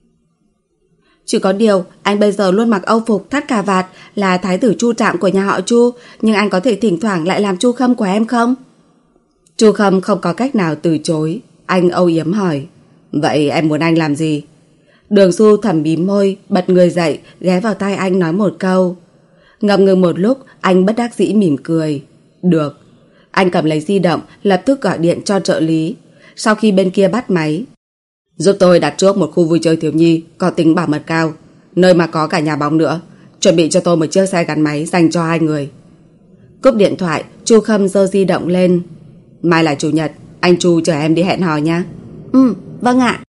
Chỉ có điều anh bây giờ luôn mặc âu phục thắt cà vạt, là thái tử Chu Trạm của nhà họ Chu, nhưng anh có thể thỉnh thoảng lại làm Chu Khâm của em không? Chu Khâm không có cách nào từ chối. Anh âu yếm hỏi. Vậy em muốn anh làm gì? Đường Du thầm mím môi, bật người dậy, ghé vào tai anh nói một câu. Ngập ngừng một lúc, anh bất đắc dĩ mỉm cười. Được. Anh cầm lấy di động, lập tức gọi điện cho trợ lý. Sau khi bên kia bắt máy, giúp tôi đặt trước một khu vui chơi thiếu nhi có tính bảo mật cao, nơi mà có cả nhà bóng nữa. Chuẩn bị cho tôi một chiếc xe gắn máy dành cho hai người. Cúp điện thoại, Chu Khâm giơ di động lên. Mai là chủ nhật, anh Chu chở em đi hẹn hò nha. Ừ, vâng ạ.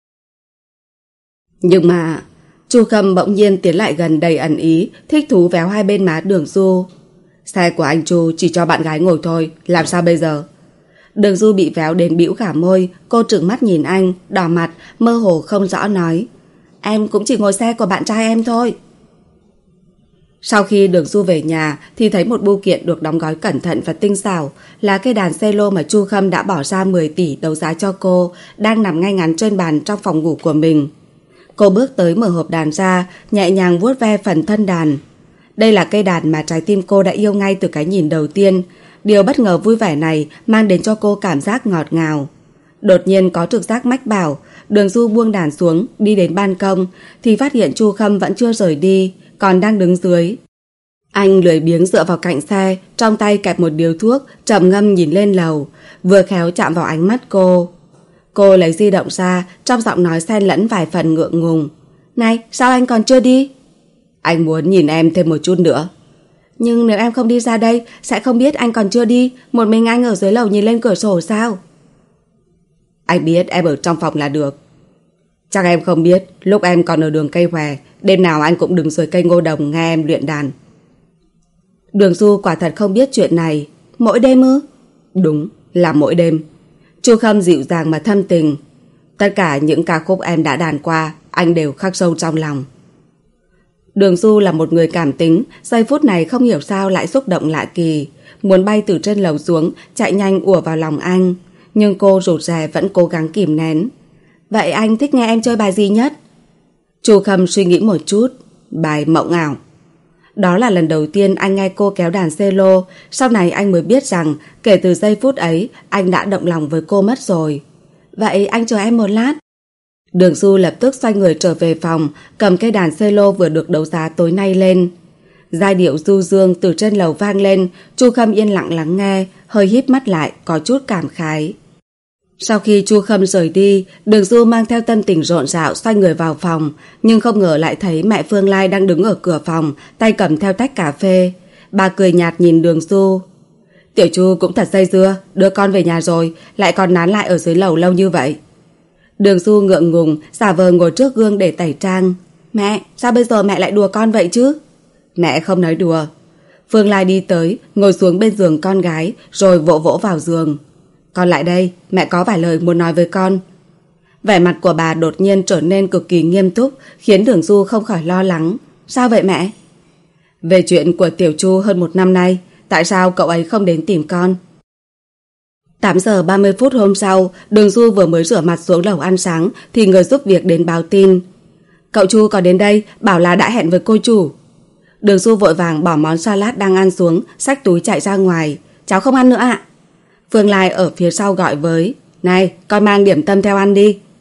Nhưng mà... Chu Khâm bỗng nhiên tiến lại gần đầy ẩn ý, thích thú véo hai bên má Đường Du. Xe của anh Chu chỉ cho bạn gái ngồi thôi, làm sao bây giờ? Đường Du bị véo đến bĩu cả môi. Cô trừng mắt nhìn anh, đỏ mặt, mơ hồ không rõ nói. Em cũng chỉ ngồi xe của bạn trai em thôi. Sau khi Đường Du về nhà thì thấy một bưu kiện được đóng gói cẩn thận và tinh xảo, là cây đàn cello mà Chu Khâm đã bỏ ra mười tỷ đấu giá cho cô, đang nằm ngay ngắn trên bàn trong phòng ngủ của mình. Cô bước tới mở hộp đàn ra, nhẹ nhàng vuốt ve phần thân đàn. Đây là cây đàn mà trái tim cô đã yêu ngay từ cái nhìn đầu tiên. Điều bất ngờ vui vẻ này mang đến cho cô cảm giác ngọt ngào. Đột nhiên có trực giác mách bảo. Đường Du buông đàn xuống, đi đến ban công thì phát hiện Chu Khâm vẫn chưa rời đi, còn đang đứng dưới. Anh lười biếng dựa vào cạnh xe, trong tay kẹp một điếu thuốc, trầm ngâm nhìn lên lầu, vừa khéo chạm vào ánh mắt cô. Cô lấy di động ra, trong giọng nói xen lẫn vài phần ngượng ngùng. Này, sao anh còn chưa đi? Anh muốn nhìn em thêm một chút nữa. Nhưng nếu em không đi ra đây, sẽ không biết anh còn chưa đi. Một mình anh ở dưới lầu nhìn lên cửa sổ sao? Anh biết em ở trong phòng là được. Chắc em không biết, lúc em còn ở đường Cây Hòe, đêm nào anh cũng đứng dưới cây ngô đồng nghe em luyện đàn. Đường Du quả thật không biết chuyện này. Mỗi đêm ư? Đúng, là mỗi đêm. Chu Khâm dịu dàng mà thâm tình. Tất cả những ca khúc em đã đàn qua, anh đều khắc sâu trong lòng. Đường Du là một người cảm tính, giây phút này không hiểu sao lại xúc động lạ kỳ, muốn bay từ trên lầu xuống, chạy nhanh ùa vào lòng anh. Nhưng cô rụt rè vẫn cố gắng kìm nén. Vậy anh thích nghe em chơi bài gì nhất? Chu Khâm suy nghĩ một chút. Bài Mộng Ảo. Đó là lần đầu tiên anh nghe cô kéo đàn cello. Sau này anh mới biết rằng kể từ giây phút ấy anh đã động lòng với cô mất rồi. Vậy anh chờ em một lát. Đường Du lập tức xoay người trở về phòng, cầm cây đàn cello vừa được đấu giá tối nay lên. Giai điệu du dương từ trên lầu vang lên. Chu Khâm yên lặng lắng nghe, hơi híp mắt lại, có chút cảm khái. Sau khi Chu Khâm rời đi, Đường Du mang theo tâm tình rộn rạo xoay người vào phòng, nhưng không ngờ lại thấy mẹ Phương Lai đang đứng ở cửa phòng, tay cầm theo tách cà phê. Bà cười nhạt nhìn Đường Du. Tiểu Chu cũng thật dây dưa, đưa con về nhà rồi, lại còn nán lại ở dưới lầu lâu như vậy. Đường Du ngượng ngùng, giả vờ ngồi trước gương để tẩy trang. Mẹ, sao bây giờ mẹ lại đùa con vậy chứ? Mẹ không nói đùa. Phương Lai đi tới, ngồi xuống bên giường con gái, rồi vỗ vỗ vào giường. Con lại đây, mẹ có vài lời muốn nói với con. Vẻ mặt của bà đột nhiên trở nên cực kỳ nghiêm túc, khiến Đường Du không khỏi lo lắng. Sao vậy mẹ? Về chuyện của Tiểu Chu hơn một năm nay, tại sao cậu ấy không đến tìm con? tám giờ ba mươi phút hôm sau, Đường Du vừa mới rửa mặt xuống lầu ăn sáng thì người giúp việc đến báo tin. Cậu Chu có đến đây, bảo là đã hẹn với cô chủ. Đường Du vội vàng bỏ món salad đang ăn xuống, xách túi chạy ra ngoài. Cháu không ăn nữa ạ. Phương Lai ở phía sau gọi với. Này, con mang điểm tâm theo ăn đi.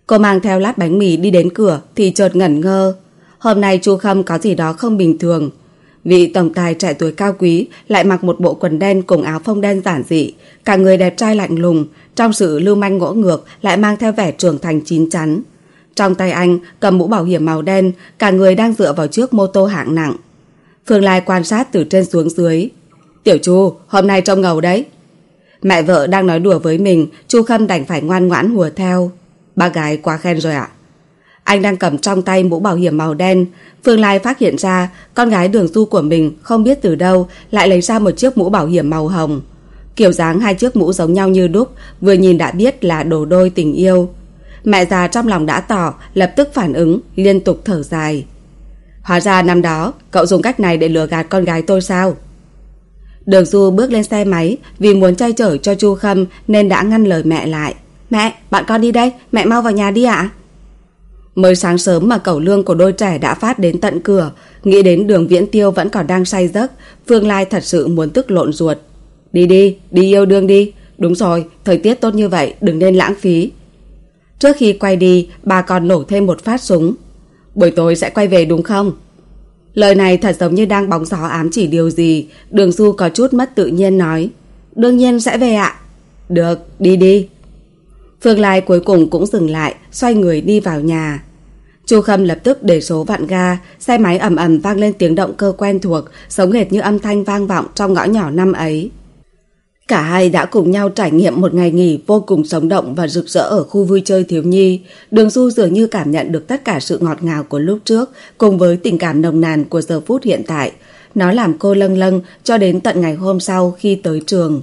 Cô mang theo lát bánh mì đi đến cửa thì chợt ngẩn ngơ. Hôm nay Chu Khâm có gì đó không bình thường. Vị tổng tài trẻ tuổi cao quý lại mặc một bộ quần đen cùng áo phông đen giản dị, cả người đẹp trai lạnh lùng, trong sự lưu manh ngỗ ngược lại mang theo vẻ trưởng thành chín chắn. Trong tay anh cầm mũ bảo hiểm màu đen, cả người đang dựa vào chiếc mô tô hạng nặng. Phương Lai quan sát từ trên xuống dưới. Tiểu Chu, hôm nay trông ngầu đấy. Mẹ vợ đang nói đùa với mình, Chu Khâm đành phải ngoan ngoãn hùa theo. Bác gái quá khen rồi ạ. Anh đang cầm trong tay mũ bảo hiểm màu đen. Phương Lai phát hiện ra con gái Đường Du của mình không biết từ đâu lại lấy ra một chiếc mũ bảo hiểm màu hồng. Kiểu dáng hai chiếc mũ giống nhau như đúc, vừa nhìn đã biết là đồ đôi tình yêu. Mẹ già trong lòng đã tỏ, lập tức phản ứng, liên tục thở dài. Hóa ra năm đó cậu dùng cách này để lừa gạt con gái tôi sao? Đường Du bước lên xe máy, vì muốn che chở cho Chu Khâm nên đã ngăn lời mẹ lại. Mẹ, bạn con đi đây, mẹ mau vào nhà đi ạ. Mới sáng sớm mà cẩu lương của đôi trẻ đã phát đến tận cửa. Nghĩ đến Đường Viễn Tiêu vẫn còn đang say giấc, Phương Lai thật sự muốn tức lộn ruột. Đi đi, đi yêu đương đi. Đúng rồi, thời tiết tốt như vậy, đừng nên lãng phí. Trước khi quay đi, bà còn nổ thêm một phát súng. Buổi tối sẽ quay về đúng không? Lời này thật giống như đang bóng gió ám chỉ điều gì. Đường Du có chút mất tự nhiên nói. Đương nhiên sẽ về ạ. Được, đi đi. Phương Lai cuối cùng cũng dừng lại, xoay người đi vào nhà. Chu Khâm lập tức để số vặn ga, xe máy ầm ầm vang lên tiếng động cơ quen thuộc, giống hệt như âm thanh vang vọng trong ngõ nhỏ năm ấy. Cả hai đã cùng nhau trải nghiệm một ngày nghỉ vô cùng sống động và rực rỡ ở khu vui chơi thiếu nhi. Đường Du dường như cảm nhận được tất cả sự ngọt ngào của lúc trước cùng với tình cảm nồng nàn của giờ phút hiện tại. Nó làm cô lâng lâng cho đến tận ngày hôm sau khi tới trường.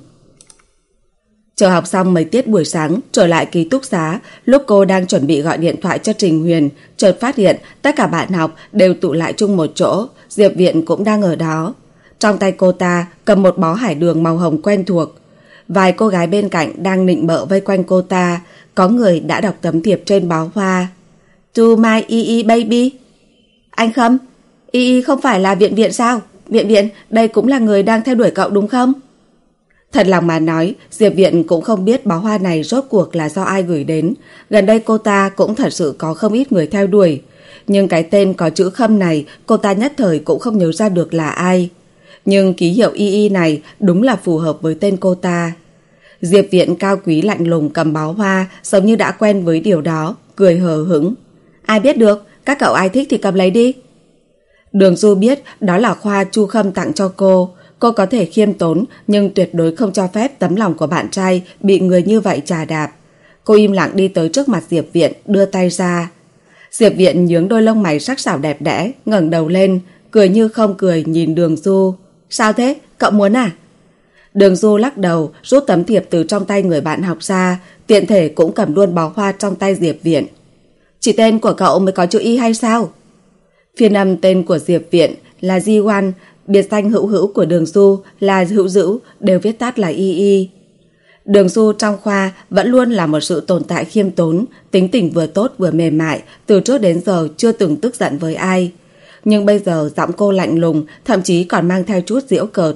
Chờ học xong mấy tiết buổi sáng, trở lại ký túc xá, lúc cô đang chuẩn bị gọi điện thoại cho Trình Huyền, chợt phát hiện tất cả bạn học đều tụ lại chung một chỗ, Diệp Viện cũng đang ở đó. Trong tay cô ta cầm một bó hải đường màu hồng quen thuộc. Vài cô gái bên cạnh đang nịnh bợ vây quanh cô ta, có người đã đọc tấm thiệp trên bó hoa. To my E E baby. Anh Khâm, E E không phải là Viện Viện sao? Viện Viện, đây cũng là người đang theo đuổi cậu đúng không? Thật lòng mà nói, Diệp Viện cũng không biết bó hoa này rốt cuộc là do ai gửi đến. Gần đây cô ta cũng thật sự có không ít người theo đuổi. Nhưng cái tên có chữ Khâm này, cô ta nhất thời cũng không nhớ ra được là ai. Nhưng ký hiệu E E này đúng là phù hợp với tên cô ta. Diệp Viện cao quý lạnh lùng cầm bó hoa, giống như đã quen với điều đó, cười hờ hững. Ai biết được, các cậu ai thích thì cầm lấy đi. Đường Du biết đó là hoa Chu Khâm tặng cho cô. Cô có thể khiêm tốn nhưng tuyệt đối không cho phép tấm lòng của bạn trai bị người như vậy chà đạp. Cô im lặng đi tới trước mặt Diệp Viện, đưa tay ra. Diệp Viện nhướng đôi lông mày sắc sảo đẹp đẽ, ngẩng đầu lên, cười như không cười nhìn Đường Du. Sao thế? Cậu muốn à? Đường Du lắc đầu, rút tấm thiệp từ trong tay người bạn học ra, tiện thể cũng cầm luôn bó hoa trong tay Diệp Viện. Chỉ tên của cậu mới có chữ Y hay sao? Phiên âm tên của Diệp Viện là Ji-wan, biệt danh hữu hữu của Đường Du là hữu dữ, đều viết tắt là Y Y. Đường Du trong khoa vẫn luôn là một sự tồn tại khiêm tốn, tính tình vừa tốt vừa mềm mại, từ trước đến giờ chưa từng tức giận với ai. Nhưng bây giờ giọng cô lạnh lùng, thậm chí còn mang theo chút giễu cợt.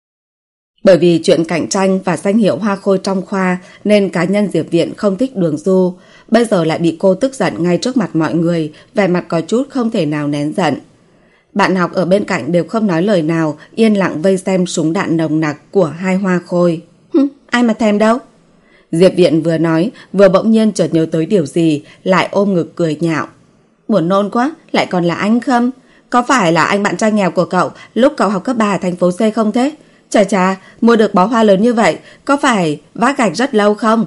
Bởi vì chuyện cạnh tranh và danh hiệu hoa khôi trong khoa nên cá nhân Diệp Viện không thích Đường Du, bây giờ lại bị cô tức giận ngay trước mặt mọi người, vẻ mặt có chút không thể nào nén giận. Bạn học ở bên cạnh đều không nói lời nào, yên lặng vây xem súng đạn nồng nặc của hai hoa khôi. Hừm, ai mà thèm đâu. Diệp Viện vừa nói, vừa bỗng nhiên chợt nhớ tới điều gì, lại ôm ngực cười nhạo. Buồn nôn quá, lại còn là anh Khâm. Có phải là anh bạn trai nghèo của cậu lúc cậu học cấp ba ở thành phố C không thế? Chà chà, mua được bó hoa lớn như vậy, có phải vác gạch rất lâu không?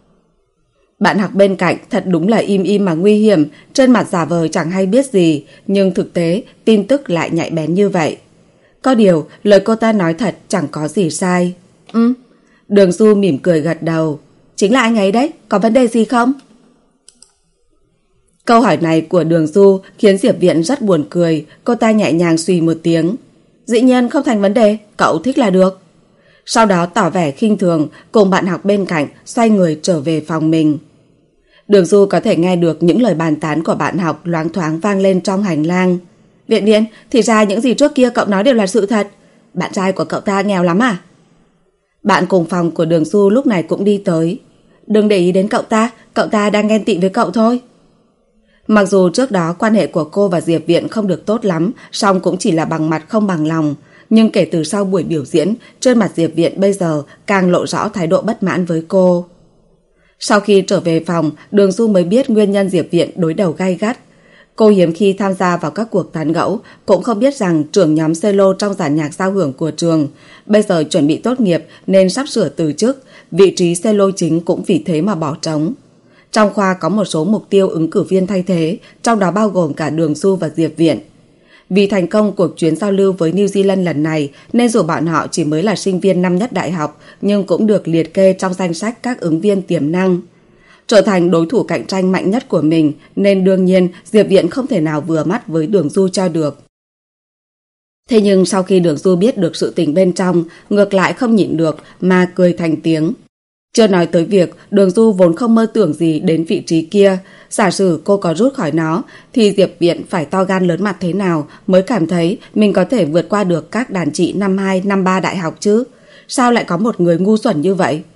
Bạn học bên cạnh thật đúng là im im mà nguy hiểm, trên mặt giả vờ chẳng hay biết gì, nhưng thực tế tin tức lại nhạy bén như vậy. Có điều, lời cô ta nói thật chẳng có gì sai. Ừ, Đường Du mỉm cười gật đầu. Chính là anh ấy đấy, có vấn đề gì không? Câu hỏi này của Đường Du khiến Diệp Viện rất buồn cười, cô ta nhẹ nhàng suy một tiếng. Dĩ nhiên không thành vấn đề, cậu thích là được. Sau đó tỏ vẻ khinh thường, cùng bạn học bên cạnh xoay người trở về phòng mình. Đường Du có thể nghe được những lời bàn tán của bạn học loáng thoáng vang lên trong hành lang. Viện Viện, thì ra những gì trước kia cậu nói đều là sự thật. Bạn trai của cậu ta nghèo lắm à? Bạn cùng phòng của Đường Du lúc này cũng đi tới. Đừng để ý đến cậu ta, cậu ta đang ghen tị với cậu thôi. Mặc dù trước đó quan hệ của cô và Diệp Viện không được tốt lắm, song cũng chỉ là bằng mặt không bằng lòng. Nhưng kể từ sau buổi biểu diễn, trên mặt Diệp Viện bây giờ càng lộ rõ thái độ bất mãn với cô. Sau khi trở về phòng, Đường Du mới biết nguyên nhân Diệp Viện đối đầu gay gắt. Cô hiếm khi tham gia vào các cuộc tán gẫu, cũng không biết rằng trưởng nhóm cello trong dàn nhạc giao hưởng của trường bây giờ chuẩn bị tốt nghiệp nên sắp sửa từ chức, vị trí cello chính cũng vì thế mà bỏ trống. Trong khoa có một số mục tiêu ứng cử viên thay thế, trong đó bao gồm cả Đường Du và Diệp Viện. Vì thành công cuộc chuyến giao lưu với New Zealand lần này nên dù bọn họ chỉ mới là sinh viên năm nhất đại học nhưng cũng được liệt kê trong danh sách các ứng viên tiềm năng. Trở thành đối thủ cạnh tranh mạnh nhất của mình nên đương nhiên Diệp Viện không thể nào vừa mắt với Đường Du cho được. Thế nhưng sau khi Đường Du biết được sự tình bên trong, ngược lại không nhịn được mà cười thành tiếng. Chưa nói tới việc Đường Du vốn không mơ tưởng gì đến vị trí kia, giả sử cô có rút khỏi nó thì Diệp Viện phải to gan lớn mặt thế nào mới cảm thấy mình có thể vượt qua được các đàn chị năm hai, năm ba đại học chứ? Sao lại có một người ngu xuẩn như vậy?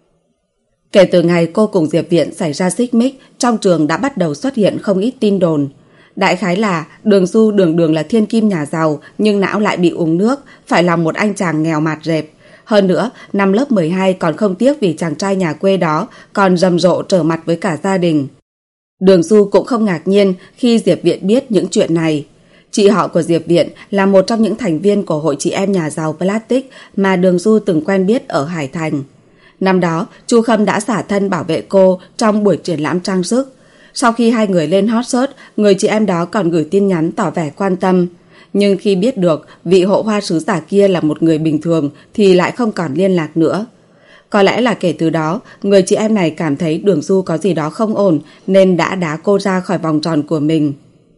Kể từ ngày cô cùng Diệp Viện xảy ra xích mích, trong trường đã bắt đầu xuất hiện không ít tin đồn. Đại khái là Đường Du đường đường là thiên kim nhà giàu nhưng não lại bị uống nước, phải làm một anh chàng nghèo mạt rệp. Hơn nữa, năm lớp mười hai còn không tiếc vì chàng trai nhà quê đó còn rầm rộ trở mặt với cả gia đình. Đường Du cũng không ngạc nhiên khi Diệp Viện biết những chuyện này. Chị họ của Diệp Viện là một trong những thành viên của hội chị em nhà giàu Plastic mà Đường Du từng quen biết ở Hải Thành. Năm đó, Chu Khâm đã xả thân bảo vệ cô trong buổi triển lãm trang sức. Sau khi hai người lên hot search, người chị em đó còn gửi tin nhắn tỏ vẻ quan tâm. Nhưng khi biết được vị hộ hoa sứ giả kia là một người bình thường thì lại không còn liên lạc nữa. Có lẽ là kể từ đó, người chị em này cảm thấy Đường Du có gì đó không ổn nên đã đá cô ra khỏi vòng tròn của mình.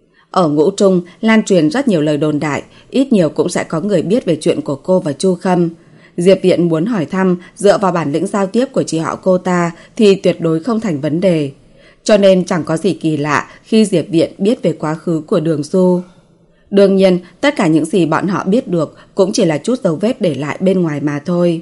Ở ngũ trung, lan truyền rất nhiều lời đồn đại, ít nhiều cũng sẽ có người biết về chuyện của cô và Chu Khâm. Diệp Viện muốn hỏi thăm dựa vào bản lĩnh giao tiếp của chị họ cô ta thì tuyệt đối không thành vấn đề. Cho nên chẳng có gì kỳ lạ khi Diệp Viện biết về quá khứ của Đường Du. Đương nhiên, tất cả những gì bọn họ biết được cũng chỉ là chút dấu vết để lại bên ngoài mà thôi.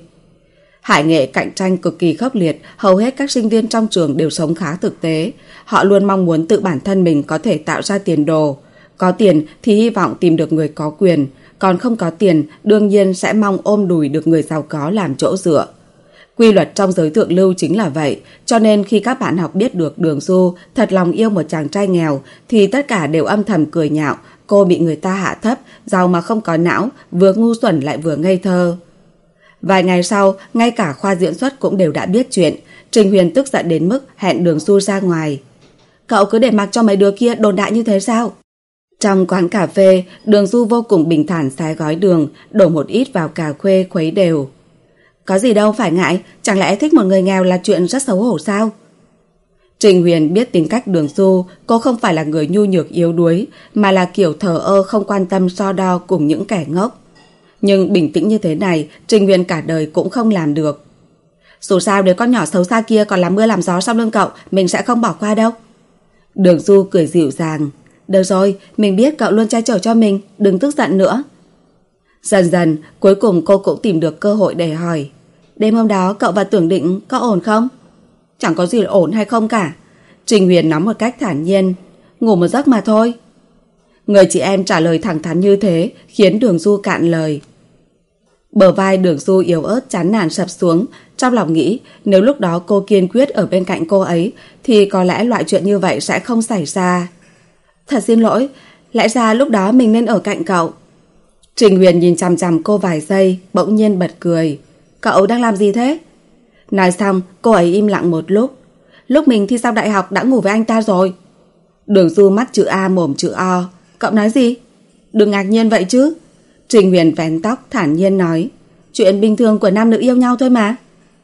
Hải Nghệ cạnh tranh cực kỳ khốc liệt, hầu hết các sinh viên trong trường đều sống khá thực tế. Họ luôn mong muốn tự bản thân mình có thể tạo ra tiền đồ. Có tiền thì hy vọng tìm được người có quyền, còn không có tiền đương nhiên sẽ mong ôm đùi được người giàu có làm chỗ dựa. Quy luật trong giới thượng lưu chính là vậy, cho nên khi các bạn học biết được Đường Du thật lòng yêu một chàng trai nghèo thì tất cả đều âm thầm cười nhạo cô bị người ta hạ thấp, giàu mà không có não, vừa ngu xuẩn lại vừa ngây thơ. Vài ngày sau, ngay cả khoa diễn xuất cũng đều đã biết chuyện. Trình Huyền tức giận đến mức hẹn Đường Du ra ngoài. Cậu cứ để mặc cho mấy đứa kia đồn đại như thế sao? Trong quán cà phê, Đường Du vô cùng bình thản xé gói đường, đổ một ít vào cà phê khuấy đều. Có gì đâu phải ngại, chẳng lẽ thích một người nghèo là chuyện rất xấu hổ sao? Trình Huyền biết tính cách Đường Du, cô không phải là người nhu nhược yếu đuối, mà là kiểu thờ ơ không quan tâm so đo cùng những kẻ ngốc. Nhưng bình tĩnh như thế này, Trình Huyền cả đời cũng không làm được. Dù sao đứa con nhỏ xấu xa kia còn làm mưa làm gió sau lưng cậu, mình sẽ không bỏ qua đâu. Đường Du cười dịu dàng. Được rồi, mình biết cậu luôn che chở cho mình, đừng tức giận nữa. Dần dần, cuối cùng cô cũng tìm được cơ hội để hỏi. Đêm hôm đó cậu và Tưởng Định có ổn không? Chẳng có gì là ổn hay không cả. Trình Huyền nói một cách thản nhiên. Ngủ một giấc mà thôi. Người chị em trả lời thẳng thắn như thế khiến Đường Du cạn lời. Bờ vai Đường Du yếu ớt chán nản sập xuống, trong lòng nghĩ nếu lúc đó cô kiên quyết ở bên cạnh cô ấy thì có lẽ loại chuyện như vậy sẽ không xảy ra. Thật xin lỗi, lẽ ra lúc đó mình nên ở cạnh cậu. Trình Huyền nhìn chằm chằm cô vài giây, bỗng nhiên bật cười. Cậu đang làm gì thế? Nói xong, cô ấy im lặng một lúc. Lúc mình thi xong đại học đã ngủ với anh ta rồi. Đường Du mắt chữ A mồm chữ O. Cậu nói gì? Đừng ngạc nhiên vậy chứ. Trình Huyền vén tóc thản nhiên nói. Chuyện bình thường của nam nữ yêu nhau thôi mà.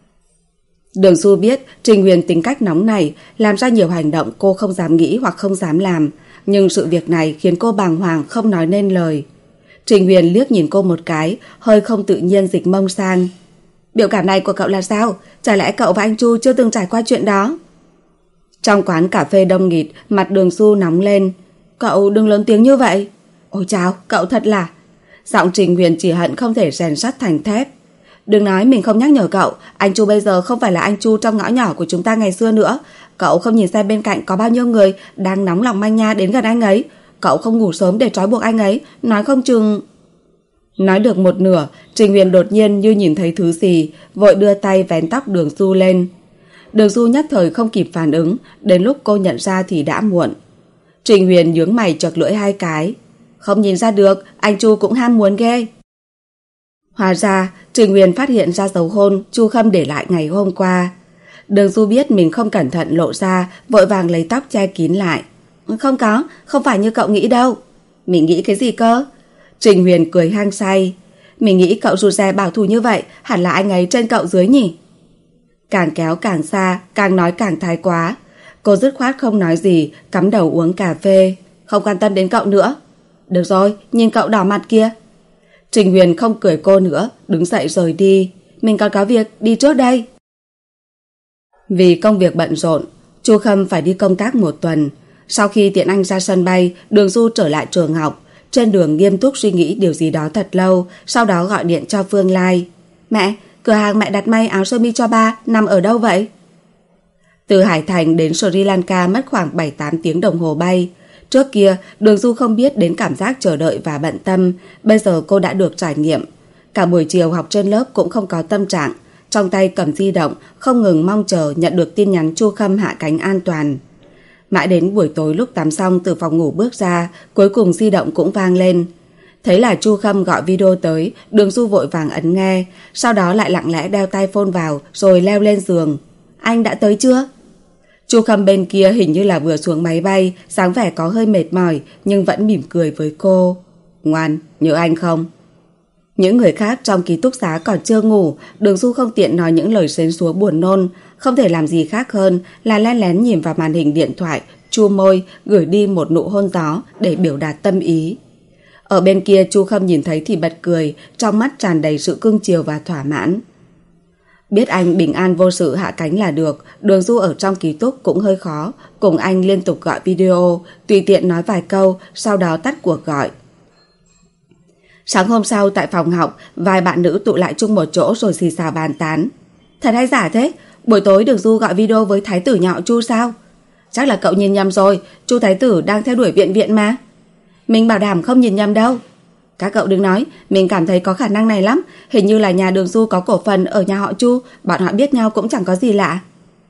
Đường Du biết Trình Huyền tính cách nóng này, làm ra nhiều hành động cô không dám nghĩ hoặc không dám làm. Nhưng sự việc này khiến cô bàng hoàng không nói nên lời. Trình Huyền liếc nhìn cô một cái, hơi không tự nhiên dịch mông sang. Biểu cảm này của cậu là sao? Chả lẽ cậu và anh Chu chưa từng trải qua chuyện đó? Trong quán cà phê đông nghịt, mặt Đường Du nóng lên. Cậu đừng lớn tiếng như vậy. Ôi chao, cậu thật là... Giọng Trình Huyền chỉ hận không thể rèn sắt thành thép. Đừng nói mình không nhắc nhở cậu, anh Chu bây giờ không phải là anh Chu trong ngõ nhỏ của chúng ta ngày xưa nữa. Cậu không nhìn xem bên cạnh có bao nhiêu người đang nóng lòng manh nha đến gần anh ấy. Cậu không ngủ sớm để trói buộc anh ấy, nói không chừng... Nói được một nửa, Trình Huyền đột nhiên như nhìn thấy thứ gì, vội đưa tay vén tóc Đường Du lên. Đường Du nhất thời không kịp phản ứng, đến lúc cô nhận ra thì đã muộn. Trình Huyền nhướng mày chật lưỡi hai cái. Không nhìn ra được, anh Chu cũng ham muốn ghê. Hóa ra, Trình Huyền phát hiện ra dấu hôn Chu Khâm để lại ngày hôm qua. Đường Du biết mình không cẩn thận lộ ra, vội vàng lấy tóc che kín lại. Không có, không phải như cậu nghĩ đâu. Mình nghĩ cái gì cơ? Trình Huyền cười hăng say. Mình nghĩ cậu rụt rè bảo thủ như vậy, hẳn là anh ấy trên cậu dưới nhỉ? Càng kéo càng xa, càng nói càng thái quá. Cô dứt khoát không nói gì, cắm đầu uống cà phê. Không quan tâm đến cậu nữa. Được rồi, nhìn cậu đỏ mặt kia. Trình Huyền không cười cô nữa, đứng dậy rời đi. Mình còn có việc, đi trước đây. Vì công việc bận rộn, Chu Khâm phải đi công tác một tuần. Sau khi tiện anh ra sân bay, Đường Du trở lại trường học. Trên đường nghiêm túc suy nghĩ điều gì đó thật lâu, sau đó gọi điện cho Phương Lai. Mẹ, cửa hàng mẹ đặt may áo sơ mi cho ba nằm ở đâu vậy? Từ Hải Thành đến Sri Lanka mất khoảng bảy tám tiếng đồng hồ bay. Trước kia, Đường Du không biết đến cảm giác chờ đợi và bận tâm, bây giờ cô đã được trải nghiệm. Cả buổi chiều học trên lớp cũng không có tâm trạng, trong tay cầm di động, không ngừng mong chờ nhận được tin nhắn Chu Khâm hạ cánh an toàn. Mãi đến buổi tối lúc tắm xong từ phòng ngủ bước ra, cuối cùng di động cũng vang lên. Thấy là Chu Khâm gọi video tới, Đường Du vội vàng ấn nghe, sau đó lại lặng lẽ đeo tai phone vào rồi leo lên giường. Anh đã tới chưa? Chu Khâm bên kia hình như là vừa xuống máy bay, dáng vẻ có hơi mệt mỏi nhưng vẫn mỉm cười với cô. Ngoan, nhớ anh không? Những người khác trong ký túc xá còn chưa ngủ, Đường Du không tiện nói những lời sến súa buồn nôn, không thể làm gì khác hơn là lén lén nhìn vào màn hình điện thoại, chu môi, gửi đi một nụ hôn gió để biểu đạt tâm ý. Ở bên kia Chu Khâm nhìn thấy thì bật cười, trong mắt tràn đầy sự cưng chiều và thỏa mãn. Biết anh bình an vô sự hạ cánh là được, Đường Du ở trong ký túc cũng hơi khó, cùng anh liên tục gọi video, tùy tiện nói vài câu, sau đó tắt cuộc gọi. Sáng hôm sau tại phòng học, vài bạn nữ tụ lại chung một chỗ rồi xì xào bàn tán. Thật hay giả thế? Buổi tối Đường Du gọi video với thái tử nhỏ Chu sao? Chắc là cậu nhìn nhầm rồi, Chu thái tử đang theo đuổi viện viện mà. Mình bảo đảm không nhìn nhầm đâu. Các cậu đừng nói, mình cảm thấy có khả năng này lắm. Hình như là nhà Đường Du có cổ phần ở nhà họ Chu, bọn họ biết nhau cũng chẳng có gì lạ.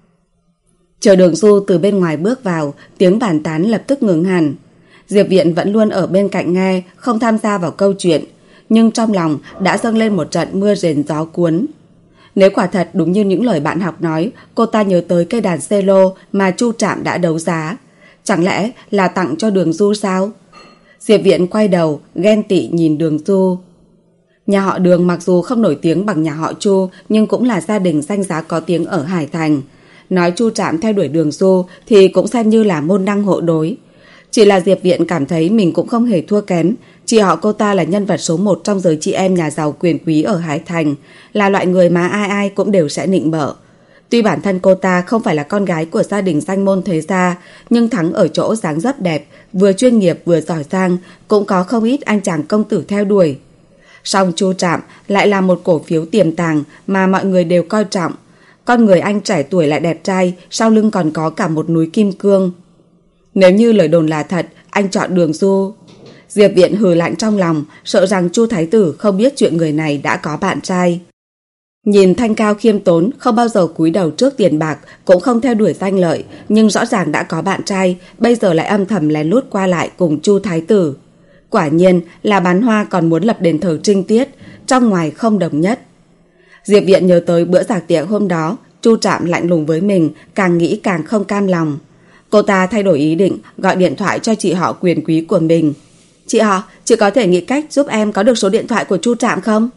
Chờ Đường Du từ bên ngoài bước vào, tiếng bàn tán lập tức ngừng hẳn. Diệp Viện vẫn luôn ở bên cạnh nghe, không tham gia vào câu chuyện, nhưng trong lòng đã dâng lên một trận mưa rền gió cuốn. Nếu quả thật đúng như những lời bạn học nói, cô ta nhớ tới cây đàn cello mà Chu Trạm đã đấu giá. Chẳng lẽ là tặng cho Đường Du sao? Diệp Viện quay đầu, ghen tị nhìn Đường Du. Nhà họ Đường mặc dù không nổi tiếng bằng nhà họ Chu, nhưng cũng là gia đình danh giá có tiếng ở Hải Thành. Nói Chu Trạm theo đuổi Đường Du thì cũng xem như là môn đăng hộ đối. Chỉ là Diệp Viện cảm thấy mình cũng không hề thua kém. Chị họ cô ta là nhân vật số một trong giới chị em nhà giàu quyền quý ở Hải Thành, là loại người mà ai ai cũng đều sẽ nịnh bợ. Tuy bản thân cô ta không phải là con gái của gia đình danh môn thế gia, nhưng thắng ở chỗ dáng dấp đẹp, vừa chuyên nghiệp vừa giỏi giang, cũng có không ít anh chàng công tử theo đuổi. Song Chu Trạm lại là một cổ phiếu tiềm tàng mà mọi người đều coi trọng. Con người anh trẻ tuổi lại đẹp trai, sau lưng còn có cả một núi kim cương. Nếu như lời đồn là thật, anh chọn Đường Du. Diệp Viện hừ lạnh trong lòng, sợ rằng Chu thái tử không biết chuyện người này đã có bạn trai. Nhìn thanh cao khiêm tốn, không bao giờ cúi đầu trước tiền bạc, cũng không theo đuổi danh lợi, nhưng rõ ràng đã có bạn trai, bây giờ lại âm thầm lén lút qua lại cùng Chu thái tử. Quả nhiên là bán hoa còn muốn lập đền thờ trinh tiết, trong ngoài không đồng nhất. Diệp Viện nhớ tới bữa tiệc tiệc hôm đó, Chu Trạm lạnh lùng với mình, càng nghĩ càng không cam lòng. Cô ta thay đổi ý định, gọi điện thoại cho chị họ quyền quý của mình. Chị họ, chị có thể nghĩ cách giúp em có được số điện thoại của Chu Trạm không?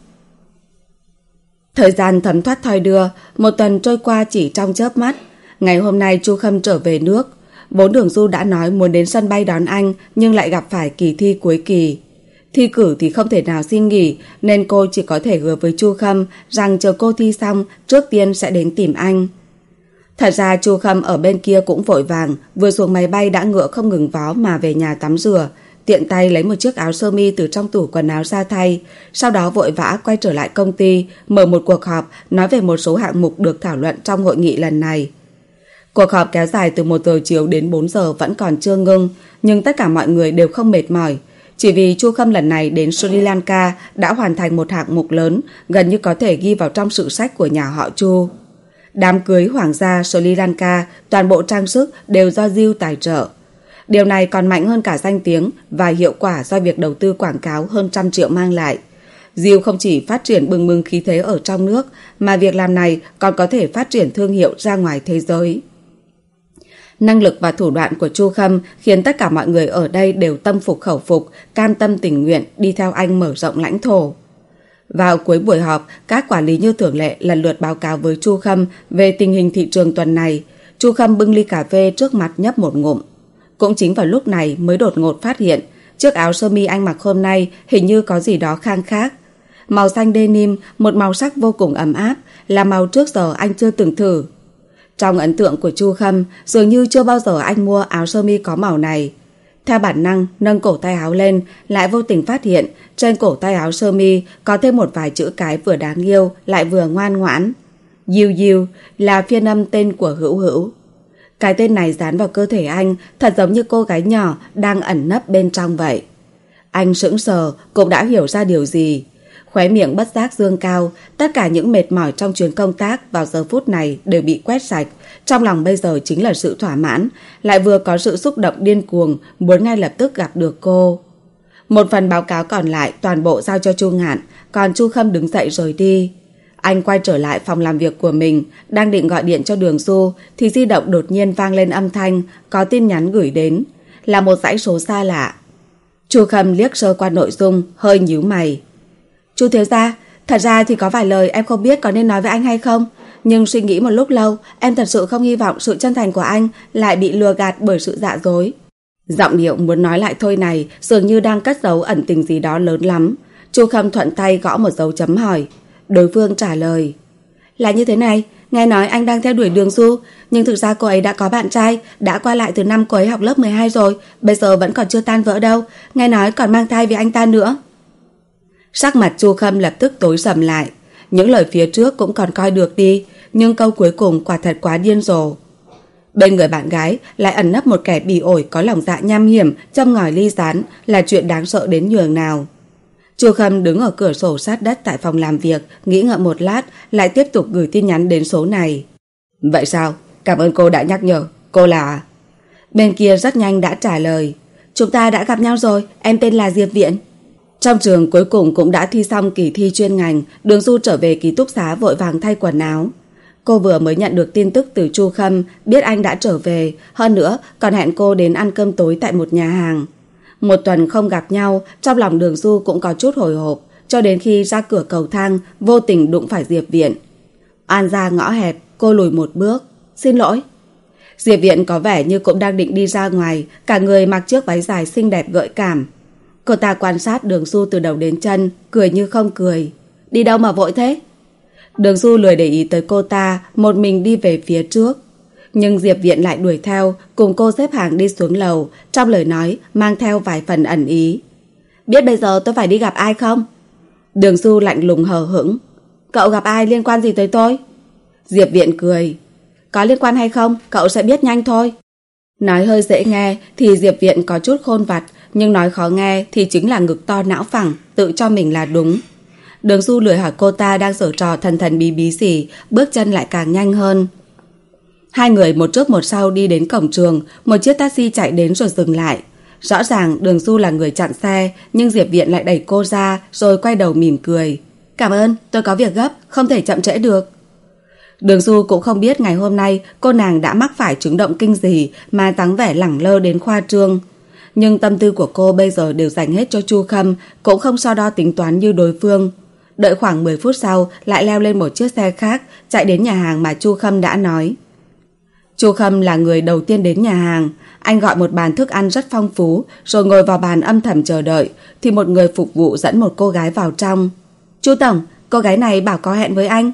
Thời gian thấm thoát thoi đưa, một tuần trôi qua chỉ trong chớp mắt. Ngày hôm nay Chu Khâm trở về nước. Vốn Đường Du đã nói muốn đến sân bay đón anh, nhưng lại gặp phải kỳ thi cuối kỳ. Thi cử thì không thể nào xin nghỉ, nên cô chỉ có thể hứa với Chu Khâm rằng chờ cô thi xong, trước tiên sẽ đến tìm anh. Thật ra Chu Khâm ở bên kia cũng vội vàng, vừa xuống máy bay đã ngựa không ngừng vó mà về nhà tắm rửa. tiện tay lấy một chiếc áo sơ mi từ trong tủ quần áo ra thay, sau đó vội vã quay trở lại công ty, mở một cuộc họp nói về một số hạng mục được thảo luận trong hội nghị lần này. Cuộc họp kéo dài từ một giờ chiều đến bốn giờ vẫn còn chưa ngưng, nhưng tất cả mọi người đều không mệt mỏi. Chỉ vì Chu Khâm lần này đến Sri Lanka đã hoàn thành một hạng mục lớn, gần như có thể ghi vào trong sử sách của nhà họ Chu. Đám cưới hoàng gia Sri Lanka, toàn bộ trang sức đều do Diêu tài trợ. Điều này còn mạnh hơn cả danh tiếng và hiệu quả do việc đầu tư quảng cáo hơn trăm triệu mang lại. Diêu không chỉ phát triển bừng bừng khí thế ở trong nước, mà việc làm này còn có thể phát triển thương hiệu ra ngoài thế giới. Năng lực và thủ đoạn của Chu Khâm khiến tất cả mọi người ở đây đều tâm phục khẩu phục, cam tâm tình nguyện đi theo anh mở rộng lãnh thổ. Vào cuối buổi họp, các quản lý như thường lệ lần lượt báo cáo với Chu Khâm về tình hình thị trường tuần này. Chu Khâm bưng ly cà phê trước mặt nhấp một ngụm. Cũng chính vào lúc này mới đột ngột phát hiện chiếc áo sơ mi anh mặc hôm nay hình như có gì đó khang khác. Màu xanh denim, một màu sắc vô cùng ấm áp, là màu trước giờ anh chưa từng thử. Trong ấn tượng của Chu Khâm, dường như chưa bao giờ anh mua áo sơ mi có màu này. Theo bản năng nâng cổ tay áo lên, lại vô tình phát hiện trên cổ tay áo sơ mi có thêm một vài chữ cái vừa đáng yêu lại vừa ngoan ngoãn. Diêu Diêu là phiên âm tên của Hữu Hữu. Cái tên này dán vào cơ thể anh thật giống như cô gái nhỏ đang ẩn nấp bên trong vậy. Anh sững sờ, cũng đã hiểu ra điều gì. Khóe miệng bất giác dương cao, tất cả những mệt mỏi trong chuyến công tác vào giờ phút này đều bị quét sạch. Trong lòng bây giờ chính là sự thỏa mãn, lại vừa có sự xúc động điên cuồng, muốn ngay lập tức gặp được cô. Một phần báo cáo còn lại toàn bộ giao cho Chu Ngạn, còn Chu Khâm đứng dậy rồi đi. Anh quay trở lại phòng làm việc của mình, đang định gọi điện cho Đường Du thì di động đột nhiên vang lên âm thanh có tin nhắn gửi đến, là một dãy số xa lạ. Chu Khâm liếc sơ qua nội dung, hơi nhíu mày. Chu thiếu gia, thật ra thì có vài lời em không biết có nên nói với anh hay không, nhưng suy nghĩ một lúc lâu, em thật sự không hy vọng sự chân thành của anh lại bị lừa gạt bởi sự dạ dối. Giọng điệu muốn nói lại thôi này dường như đang cất giấu ẩn tình gì đó lớn lắm. Chu Khâm thuận tay gõ một dấu chấm hỏi. Đối phương trả lời. Là như thế này, nghe nói anh đang theo đuổi Đường Du, nhưng thực ra cô ấy đã có bạn trai, đã qua lại từ năm cô ấy học lớp mười hai rồi, bây giờ vẫn còn chưa tan vỡ đâu, nghe nói còn mang thai vì anh ta nữa. Sắc mặt Chu Khâm lập tức tối sầm lại. Những lời phía trước cũng còn coi được đi, nhưng câu cuối cùng quả thật quá điên rồ. Bên người bạn gái lại ẩn nấp một kẻ bỉ ổi có lòng dạ nham hiểm, châm ngòi ly gián, là chuyện đáng sợ đến nhường nào. Chu Khâm đứng ở cửa sổ sát đất tại phòng làm việc, nghĩ ngợi một lát, lại tiếp tục gửi tin nhắn đến số này. Vậy sao? Cảm ơn cô đã nhắc nhở. Cô là... Bên kia rất nhanh đã trả lời. Chúng ta đã gặp nhau rồi, em tên là Diệp Viện. Trong trường cuối cùng cũng đã thi xong kỳ thi chuyên ngành, Đường Du trở về ký túc xá vội vàng thay quần áo. Cô vừa mới nhận được tin tức từ Chu Khâm, biết anh đã trở về, hơn nữa còn hẹn cô đến ăn cơm tối tại một nhà hàng. Một tuần không gặp nhau, trong lòng Đường Du cũng có chút hồi hộp, cho đến khi ra cửa cầu thang, vô tình đụng phải Diệp Viện. Oan ra ngõ hẹp, cô lùi một bước. Xin lỗi. Diệp Viện có vẻ như cũng đang định đi ra ngoài, cả người mặc chiếc váy dài xinh đẹp gợi cảm. Cô ta quan sát Đường Du từ đầu đến chân, cười như không cười. Đi đâu mà vội thế? Đường Du lười để ý tới cô ta, một mình đi về phía trước. Nhưng Diệp Viện lại đuổi theo, cùng cô xếp hàng đi xuống lầu, trong lời nói mang theo vài phần ẩn ý. Biết bây giờ tôi phải đi gặp ai không? Đường Du lạnh lùng hờ hững. Cậu gặp ai liên quan gì tới tôi? Diệp Viện cười. Có liên quan hay không, cậu sẽ biết nhanh thôi. Nói hơi dễ nghe thì Diệp Viện có chút khôn vặt, nhưng nói khó nghe thì chính là ngực to não phẳng, tự cho mình là đúng. Đường Du lười hỏi cô ta đang giở trò thần thần bí bí gì, bước chân lại càng nhanh hơn. Hai người một trước một sau đi đến cổng trường, một chiếc taxi chạy đến rồi dừng lại. Rõ ràng Đường Du là người chặn xe, nhưng Diệp Viện lại đẩy cô ra rồi quay đầu mỉm cười. Cảm ơn, tôi có việc gấp, không thể chậm trễ được. Đường Du cũng không biết ngày hôm nay cô nàng đã mắc phải chứng động kinh gì mà dáng vẻ lẳng lơ đến khoa trương. Nhưng tâm tư của cô bây giờ đều dành hết cho Chu Khâm, cũng không so đo tính toán như đối phương. Đợi khoảng mười phút sau lại leo lên một chiếc xe khác, chạy đến nhà hàng mà Chu Khâm đã nói. Chu Khâm là người đầu tiên đến nhà hàng. Anh gọi một bàn thức ăn rất phong phú, rồi ngồi vào bàn âm thầm chờ đợi, thì một người phục vụ dẫn một cô gái vào trong. Chu Tổng, cô gái này bảo có hẹn với anh.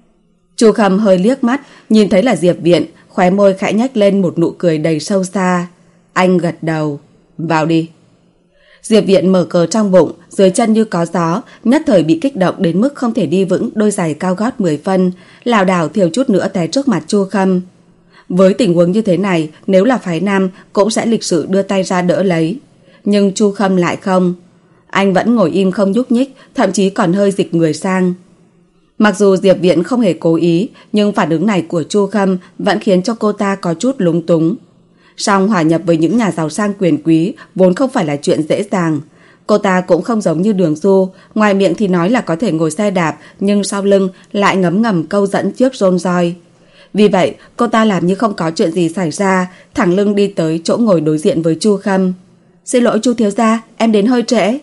Chu Khâm hơi liếc mắt, nhìn thấy là Diệp Viện, khóe môi khẽ nhếch lên một nụ cười đầy sâu xa. Anh gật đầu. Vào đi. Diệp Viện mở cờ trong bụng, dưới chân như có gió, nhất thời bị kích động đến mức không thể đi vững đôi giày cao gót mười phân, lảo đảo thiếu chút nữa té trước mặt Chu Khâm. Với tình huống như thế này, nếu là phái nam cũng sẽ lịch sự đưa tay ra đỡ lấy. Nhưng Chu Khâm lại không. Anh vẫn ngồi im không nhúc nhích, thậm chí còn hơi dịch người sang. Mặc dù Diệp Viện không hề cố ý, nhưng phản ứng này của Chu Khâm vẫn khiến cho cô ta có chút lúng túng. Song hòa nhập với những nhà giàu sang quyền quý vốn không phải là chuyện dễ dàng. Cô ta cũng không giống như Đường Du, ngoài miệng thì nói là có thể ngồi xe đạp, nhưng sau lưng lại ngấm ngầm câu dẫn chiếc rôn roi. Vì vậy, cô ta làm như không có chuyện gì xảy ra, thẳng lưng đi tới chỗ ngồi đối diện với Chu Khâm. Xin lỗi Chu thiếu gia, em đến hơi trễ.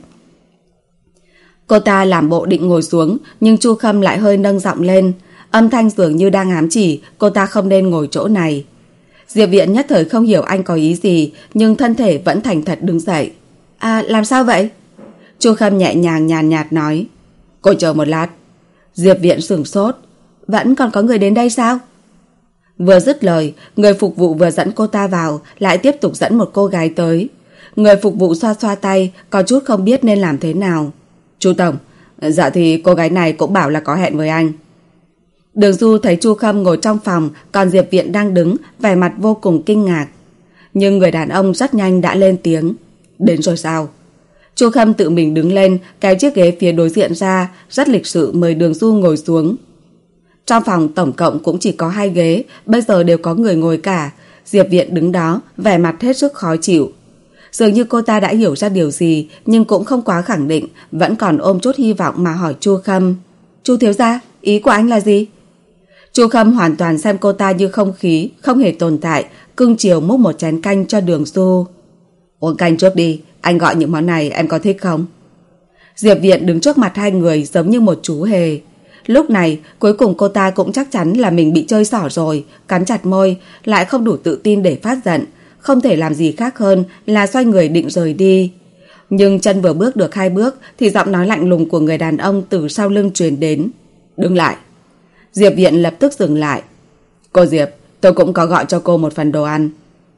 Cô ta làm bộ định ngồi xuống, nhưng Chu Khâm lại hơi nâng giọng lên. Âm thanh dường như đang ám chỉ cô ta không nên ngồi chỗ này. Diệp Viện nhất thời không hiểu anh có ý gì, nhưng thân thể vẫn thành thật đứng dậy. À, làm sao vậy? Chu Khâm nhẹ nhàng nhàn nhạt nói. Cô chờ một lát. Diệp Viện sửng sốt. Vẫn còn có người đến đây sao? Vừa dứt lời, người phục vụ vừa dẫn cô ta vào, lại tiếp tục dẫn một cô gái tới. Người phục vụ xoa xoa tay, có chút không biết nên làm thế nào. Chu tổng, dạ thì cô gái này cũng bảo là có hẹn với anh. Đường Du thấy Chu Khâm ngồi trong phòng, còn Diệp Viện đang đứng, vẻ mặt vô cùng kinh ngạc. Nhưng người đàn ông rất nhanh đã lên tiếng. Đến rồi sao? Chu Khâm tự mình đứng lên, kéo chiếc ghế phía đối diện ra, rất lịch sự mời Đường Du ngồi xuống. Trong phòng tổng cộng cũng chỉ có hai ghế, bây giờ đều có người ngồi cả. Diệp Viện đứng đó, vẻ mặt hết sức khó chịu. Dường như cô ta đã hiểu ra điều gì, nhưng cũng không quá khẳng định, vẫn còn ôm chút hy vọng mà hỏi Chu Khâm. Chu thiếu gia, ý của anh là gì? Chu Khâm hoàn toàn xem cô ta như không khí, không hề tồn tại, cưng chiều múc một chén canh cho Đường Du. Uống canh trước đi, anh gọi những món này em có thích không? Diệp Viện đứng trước mặt hai người giống như một chú hề. Lúc này, cuối cùng cô ta cũng chắc chắn là mình bị chơi xỏ rồi, cắn chặt môi, lại không đủ tự tin để phát giận. Không thể làm gì khác hơn là xoay người định rời đi. Nhưng chân vừa bước được hai bước thì giọng nói lạnh lùng của người đàn ông từ sau lưng truyền đến. Đứng lại. Diệp Viện lập tức dừng lại. Cô Diệp, tôi cũng có gọi cho cô một phần đồ ăn.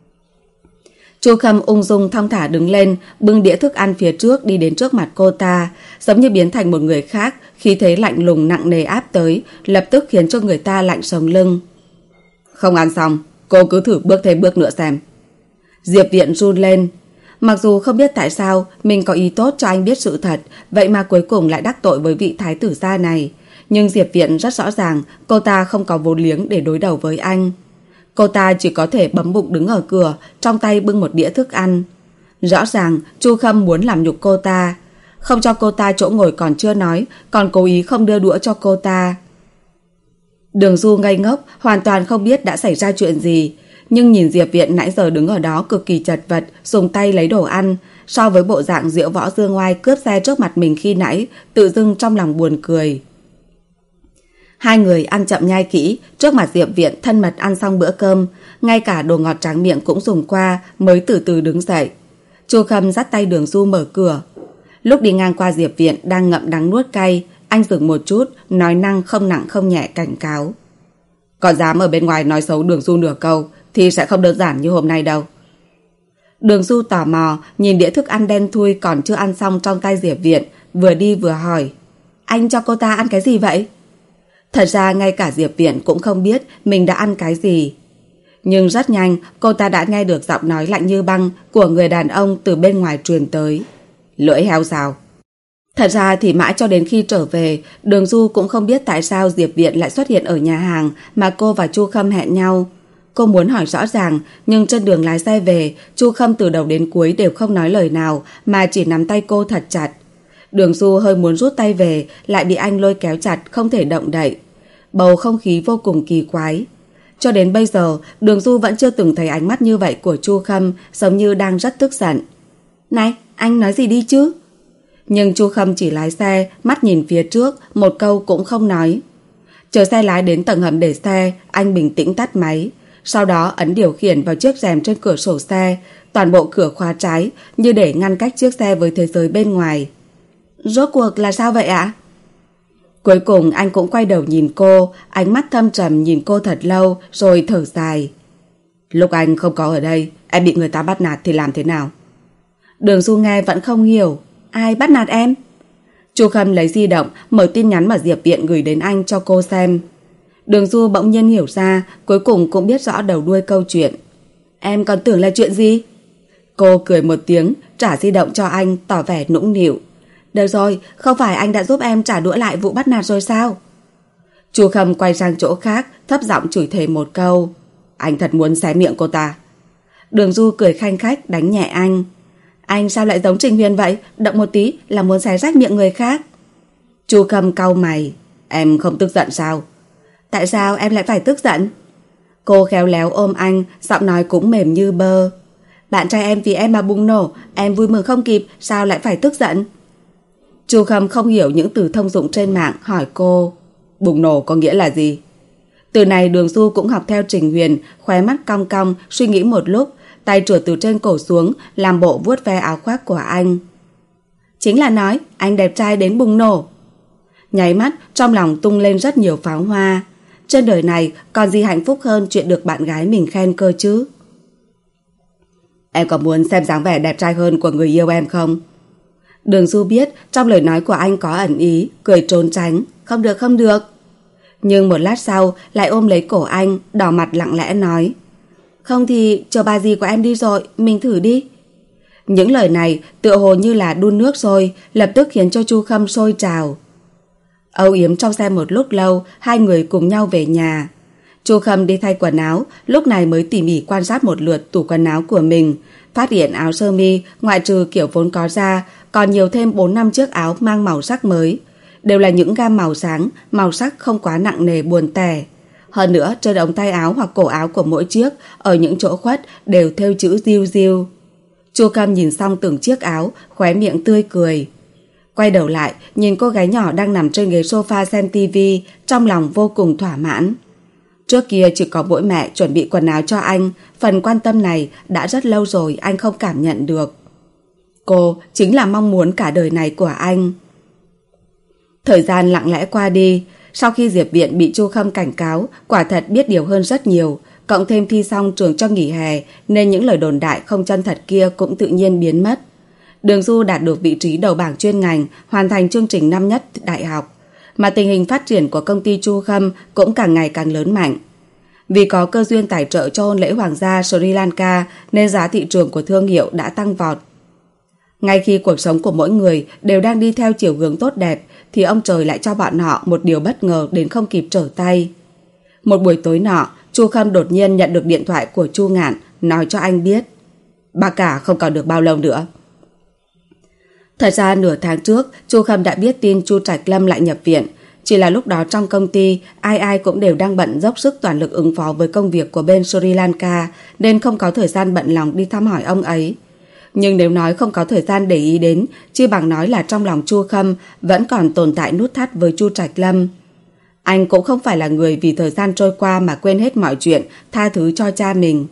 Chu Khâm ung dung thong thả đứng lên, bưng đĩa thức ăn phía trước đi đến trước mặt cô ta, giống như biến thành một người khác, khí thế lạnh lùng nặng nề áp tới, lập tức khiến cho người ta lạnh sống lưng. Không ăn xong, cô cứ thử bước thêm bước nữa xem. Diệp Viện run lên. Mặc dù không biết tại sao mình có ý tốt cho anh biết sự thật, vậy mà cuối cùng lại đắc tội với vị thái tử gia này. Nhưng Diệp Viện rất rõ ràng cô ta không có vốn liếng để đối đầu với anh. Cô ta chỉ có thể bấm bụng đứng ở cửa, trong tay bưng một đĩa thức ăn. Rõ ràng Chu Khâm muốn làm nhục cô ta. Không cho cô ta chỗ ngồi còn chưa nói, còn cố ý không đưa đũa cho cô ta. Đường Du ngây ngốc, hoàn toàn không biết đã xảy ra chuyện gì. Nhưng nhìn Diệp Viện nãy giờ đứng ở đó cực kỳ chật vật, dùng tay lấy đồ ăn, so với bộ dạng diễu võ dương oai cướp xe trước mặt mình khi nãy, tự dưng trong lòng buồn cười. Hai người ăn chậm nhai kỹ, trước mặt Diệp Viện thân mật ăn xong bữa cơm, ngay cả đồ ngọt tráng miệng cũng dùng qua mới từ từ đứng dậy. Chu Khâm dắt tay Đường Du mở cửa. Lúc đi ngang qua Diệp Viện đang ngậm đắng nuốt cay, anh dừng một chút, nói năng không nặng không nhẹ cảnh cáo. Có dám ở bên ngoài nói xấu Đường Du nửa câu thì sẽ không đơn giản như hôm nay đâu. Đường Du tò mò nhìn đĩa thức ăn đen thui còn chưa ăn xong trong tay Diệp Viện, vừa đi vừa hỏi. Anh cho cô ta ăn cái gì vậy? Thật ra ngay cả Diệp Viện cũng không biết mình đã ăn cái gì. Nhưng rất nhanh cô ta đã nghe được giọng nói lạnh như băng của người đàn ông từ bên ngoài truyền tới. Lưỡi heo xào. Thật ra thì mãi cho đến khi trở về, Đường Du cũng không biết tại sao Diệp Viện lại xuất hiện ở nhà hàng mà cô và Chu Khâm hẹn nhau. Cô muốn hỏi rõ ràng, nhưng trên đường lái xe về, Chu Khâm từ đầu đến cuối đều không nói lời nào mà chỉ nắm tay cô thật chặt. Đường Du hơi muốn rút tay về, lại bị anh lôi kéo chặt không thể động đậy. Bầu không khí vô cùng kỳ quái. Cho đến bây giờ, Đường Du vẫn chưa từng thấy ánh mắt như vậy của Chu Khâm, giống như đang rất tức giận. Này, anh nói gì đi chứ? Nhưng Chu Khâm chỉ lái xe, mắt nhìn phía trước, một câu cũng không nói. Chờ xe lái đến tầng hầm để xe, anh bình tĩnh tắt máy. Sau đó ấn điều khiển vào chiếc rèm trên cửa sổ xe, toàn bộ cửa khóa trái, như để ngăn cách chiếc xe với thế giới bên ngoài. Rốt cuộc là sao vậy ạ? Cuối cùng anh cũng quay đầu nhìn cô, ánh mắt thâm trầm nhìn cô thật lâu, rồi thở dài. Lúc anh không có ở đây, em bị người ta bắt nạt thì làm thế nào? Đường Du nghe vẫn không hiểu. Ai bắt nạt em? Chu Khâm lấy di động, mở tin nhắn mà Diệp Viện gửi đến anh cho cô xem. Đường Du bỗng nhiên hiểu ra, cuối cùng cũng biết rõ đầu đuôi câu chuyện. Em còn tưởng là chuyện gì? Cô cười một tiếng, trả di động cho anh, tỏ vẻ nũng nịu. Được rồi, không phải anh đã giúp em trả đũa lại vụ bắt nạt rồi sao? Chu Khâm quay sang chỗ khác, thấp giọng chửi thề một câu. Anh thật muốn xé miệng cô ta. Đường Du cười khanh khách đánh nhẹ anh. Anh sao lại giống Trình Huyền vậy? Động một tí là muốn xé rách miệng người khác. Chu Khâm cau mày. Em không tức giận sao? Tại sao em lại phải tức giận? Cô khéo léo ôm anh, giọng nói cũng mềm như bơ. Bạn trai em vì em mà bùng nổ, em vui mừng không kịp, sao lại phải tức giận? Chu Khâm không hiểu những từ thông dụng trên mạng, hỏi cô. Bùng nổ có nghĩa là gì? Từ này Đường Du cũng học theo Trình Huyền, khóe mắt cong cong, suy nghĩ một lúc, tay trượt từ trên cổ xuống, làm bộ vuốt ve áo khoác của anh. Chính là nói anh đẹp trai đến bùng nổ. Nháy mắt trong lòng tung lên rất nhiều pháo hoa. Trên đời này còn gì hạnh phúc hơn chuyện được bạn gái mình khen cơ chứ? Em có muốn xem dáng vẻ đẹp trai hơn của người yêu em không? Đường Du biết trong lời nói của anh có ẩn ý, cười trốn tránh. Không được không được. Nhưng một lát sau lại ôm lấy cổ anh, đỏ mặt lặng lẽ nói. Không thì chờ bà dì của em đi rồi, mình thử đi. Những lời này tựa hồ như là đun nước sôi, lập tức khiến cho Chu Khâm sôi trào. Âu yếm trong xe một lúc lâu, hai người cùng nhau về nhà. Chu Khâm đi thay quần áo, lúc này mới tỉ mỉ quan sát một lượt tủ quần áo của mình, phát hiện áo sơ mi ngoại trừ kiểu vốn có ra, còn nhiều thêm bốn năm chiếc áo mang màu sắc mới, đều là những gam màu sáng, màu sắc không quá nặng nề buồn tẻ. Hơn nữa trên ống tay áo hoặc cổ áo của mỗi chiếc, ở những chỗ khuất đều thêu chữ diêu diêu. Chu Khâm nhìn xong từng chiếc áo, khóe miệng tươi cười. Quay đầu lại nhìn cô gái nhỏ đang nằm trên ghế sofa xem tivi, trong lòng vô cùng thỏa mãn. Trước kia chỉ có mỗi mẹ chuẩn bị quần áo cho anh, phần quan tâm này đã rất lâu rồi anh không cảm nhận được. Cô chính là mong muốn cả đời này của anh. Thời gian lặng lẽ qua đi. Sau khi Diệp Viện bị Chu Khâm cảnh cáo, quả thật biết điều hơn rất nhiều, cộng thêm thi xong trường cho nghỉ hè, nên những lời đồn đại không chân thật kia cũng tự nhiên biến mất. Đường Du đạt được vị trí đầu bảng chuyên ngành, hoàn thành chương trình năm nhất đại học, mà tình hình phát triển của công ty Chu Khâm cũng càng ngày càng lớn mạnh. Vì có cơ duyên tài trợ cho hôn lễ hoàng gia Sri Lanka nên giá thị trường của thương hiệu đã tăng vọt. Ngay khi cuộc sống của mỗi người đều đang đi theo chiều hướng tốt đẹp, thì ông trời lại cho bọn họ một điều bất ngờ đến không kịp trở tay. Một buổi tối nọ, Chu Khâm đột nhiên nhận được điện thoại của Chu Ngạn, nói cho anh biết bà cả không còn được bao lâu nữa. Thật ra nửa tháng trước, Chu Khâm đã biết tin Chu Trạch Lâm lại nhập viện. Chỉ là lúc đó trong công ty, ai ai cũng đều đang bận dốc sức toàn lực ứng phó với công việc của bên Sri Lanka, nên không có thời gian bận lòng đi thăm hỏi ông ấy. Nhưng nếu nói không có thời gian để ý đến, chi bằng nói là trong lòng Chu Khâm vẫn còn tồn tại nút thắt với Chu Trạch Lâm. Anh cũng không phải là người vì thời gian trôi qua mà quên hết mọi chuyện, tha thứ cho cha mình.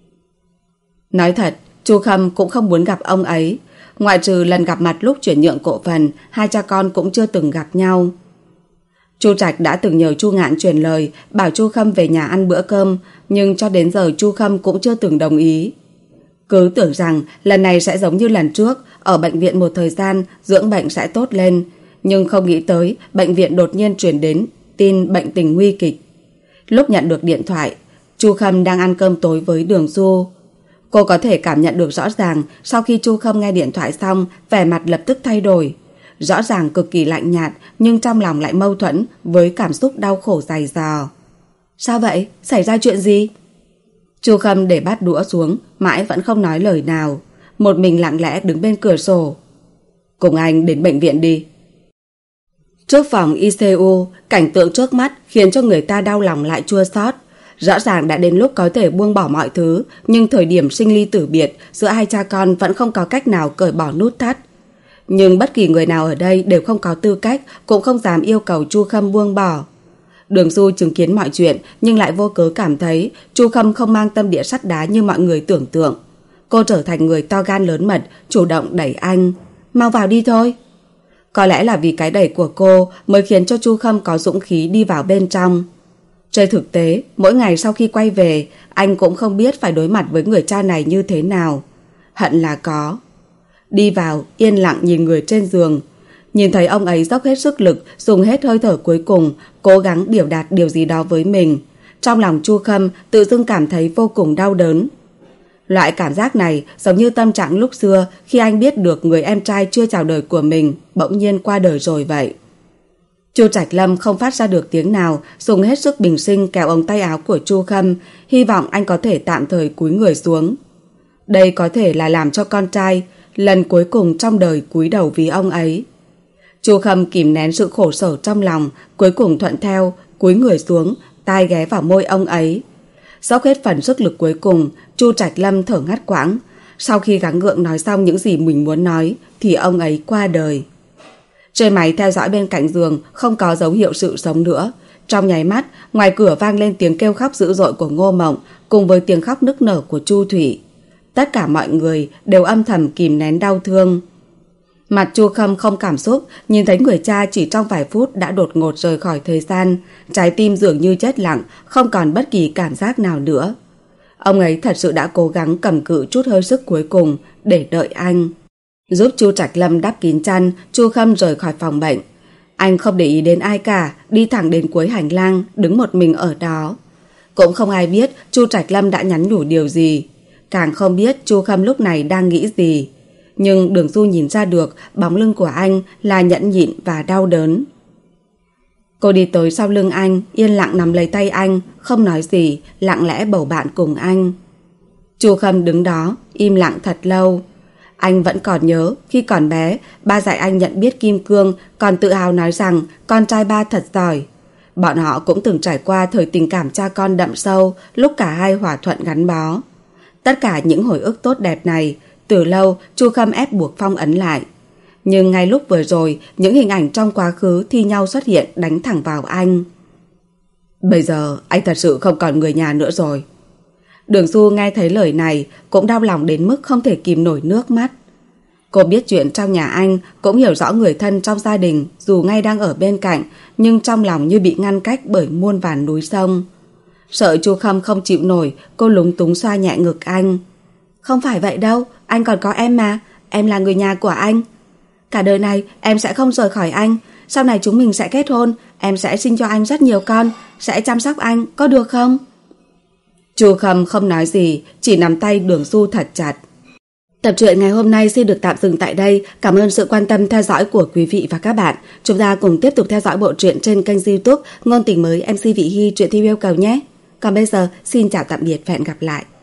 Nói thật, Chu Khâm cũng không muốn gặp ông ấy. Ngoại trừ lần gặp mặt lúc chuyển nhượng cổ phần, hai cha con cũng chưa từng gặp nhau. Chu Trạch đã từng nhờ Chu Ngạn truyền lời bảo Chu Khâm về nhà ăn bữa cơm, nhưng cho đến giờ Chu Khâm cũng chưa từng đồng ý. Cứ tưởng rằng lần này sẽ giống như lần trước, ở bệnh viện một thời gian dưỡng bệnh sẽ tốt lên, nhưng không nghĩ tới bệnh viện đột nhiên truyền đến tin bệnh tình nguy kịch. Lúc nhận được điện thoại, Chu Khâm đang ăn cơm tối với Đường Du. Cô có thể cảm nhận được rõ ràng sau khi Chu Khâm nghe điện thoại xong, vẻ mặt lập tức thay đổi. Rõ ràng cực kỳ lạnh nhạt, nhưng trong lòng lại mâu thuẫn với cảm xúc đau khổ dày dò. Sao vậy? Xảy ra chuyện gì? Chu Khâm để bát đũa xuống, mãi vẫn không nói lời nào, một mình lặng lẽ đứng bên cửa sổ. Cùng anh đến bệnh viện đi. Trước phòng i xê u, cảnh tượng trước mắt khiến cho người ta đau lòng lại chua xót. Rõ ràng đã đến lúc có thể buông bỏ mọi thứ, nhưng thời điểm sinh ly tử biệt giữa hai cha con vẫn không có cách nào cởi bỏ nút thắt. Nhưng bất kỳ người nào ở đây đều không có tư cách, cũng không dám yêu cầu Chu Khâm buông bỏ. Đường Du chứng kiến mọi chuyện, nhưng lại vô cớ cảm thấy Chu Khâm không mang tâm địa sắt đá như mọi người tưởng tượng. Cô trở thành người to gan lớn mật, chủ động đẩy anh. Mau vào đi thôi. Có lẽ là vì cái đẩy của cô mới khiến cho Chu Khâm có dũng khí đi vào bên trong. Trên thực tế, mỗi ngày sau khi quay về, anh cũng không biết phải đối mặt với người cha này như thế nào. Hận là có. Đi vào, yên lặng nhìn người trên giường. Nhìn thấy ông ấy dốc hết sức lực, dùng hết hơi thở cuối cùng, cố gắng biểu đạt điều gì đó với mình. Trong lòng Chu Khâm tự dưng cảm thấy vô cùng đau đớn. Loại cảm giác này giống như tâm trạng lúc xưa khi anh biết được người em trai chưa chào đời của mình bỗng nhiên qua đời rồi vậy. Chu Trạch Lâm không phát ra được tiếng nào, dùng hết sức bình sinh kéo ống tay áo của Chu Khâm, hy vọng anh có thể tạm thời cúi người xuống. Đây có thể là làm cho con trai lần cuối cùng trong đời cúi đầu vì ông ấy. Chu Khâm kìm nén sự khổ sở trong lòng, cuối cùng thuận theo, cúi người xuống, tai ghé vào môi ông ấy. Dốc hết phần sức lực cuối cùng, Chu Trạch Lâm thở ngắt quãng. Sau khi gắng gượng nói xong những gì mình muốn nói, thì ông ấy qua đời. Trên máy theo dõi bên cạnh giường không có dấu hiệu sự sống nữa. Trong nháy mắt, ngoài cửa vang lên tiếng kêu khóc dữ dội của Ngô Mộng cùng với tiếng khóc nức nở của Chu Thủy. Tất cả mọi người đều âm thầm kìm nén đau thương. Mặt Chu Khâm không cảm xúc, nhìn thấy người cha chỉ trong vài phút đã đột ngột rời khỏi thời gian, trái tim dường như chết lặng, không còn bất kỳ cảm giác nào nữa. Ông ấy thật sự đã cố gắng cầm cự chút hơi sức cuối cùng để đợi anh. Giúp Chu Trạch Lâm đắp kín chăn, Chu Khâm rời khỏi phòng bệnh. Anh không để ý đến ai cả, đi thẳng đến cuối hành lang, đứng một mình ở đó. Cũng không ai biết Chu Trạch Lâm đã nhắn nhủ điều gì, càng không biết Chu Khâm lúc này đang nghĩ gì. Nhưng Đường Du nhìn ra được bóng lưng của anh là nhẫn nhịn và đau đớn. Cô đi tới sau lưng anh, yên lặng nắm lấy tay anh, không nói gì, lặng lẽ bầu bạn cùng anh. Chu Khâm đứng đó, im lặng thật lâu. Anh vẫn còn nhớ khi còn bé, ba dạy anh nhận biết kim cương, còn tự hào nói rằng con trai ba thật giỏi. Bọn họ cũng từng trải qua thời tình cảm cha con đậm sâu, lúc cả hai hòa thuận gắn bó. Tất cả những hồi ức tốt đẹp này, từ lâu Chu Khâm ép buộc phong ấn lại. Nhưng ngay lúc vừa rồi, những hình ảnh trong quá khứ thi nhau xuất hiện đánh thẳng vào anh. Bây giờ anh thật sự không còn người nhà nữa rồi. Đường Du nghe thấy lời này cũng đau lòng đến mức không thể kìm nổi nước mắt. Cô biết chuyện trong nhà anh, cũng hiểu rõ người thân trong gia đình dù ngay đang ở bên cạnh, nhưng trong lòng như bị ngăn cách bởi muôn vàn núi sông. Sợ Chu Khâm không chịu nổi, cô lúng túng xoa nhẹ ngực anh. Không phải vậy đâu, anh còn có em mà, em là người nhà của anh. Cả đời này em sẽ không rời khỏi anh, sau này chúng mình sẽ kết hôn, em sẽ sinh cho anh rất nhiều con, sẽ chăm sóc anh, có được không? Chu Khâm không nói gì, chỉ nắm tay Đường Du thật chặt. Tập truyện ngày hôm nay xin được tạm dừng tại đây. Cảm ơn sự quan tâm theo dõi của quý vị và các bạn. Chúng ta cùng tiếp tục theo dõi bộ truyện trên kênh YouTube Ngôn Tình Mới em xê Vị Hy truyện theo yêu cầu nhé. Còn bây giờ, xin chào tạm biệt và hẹn gặp lại.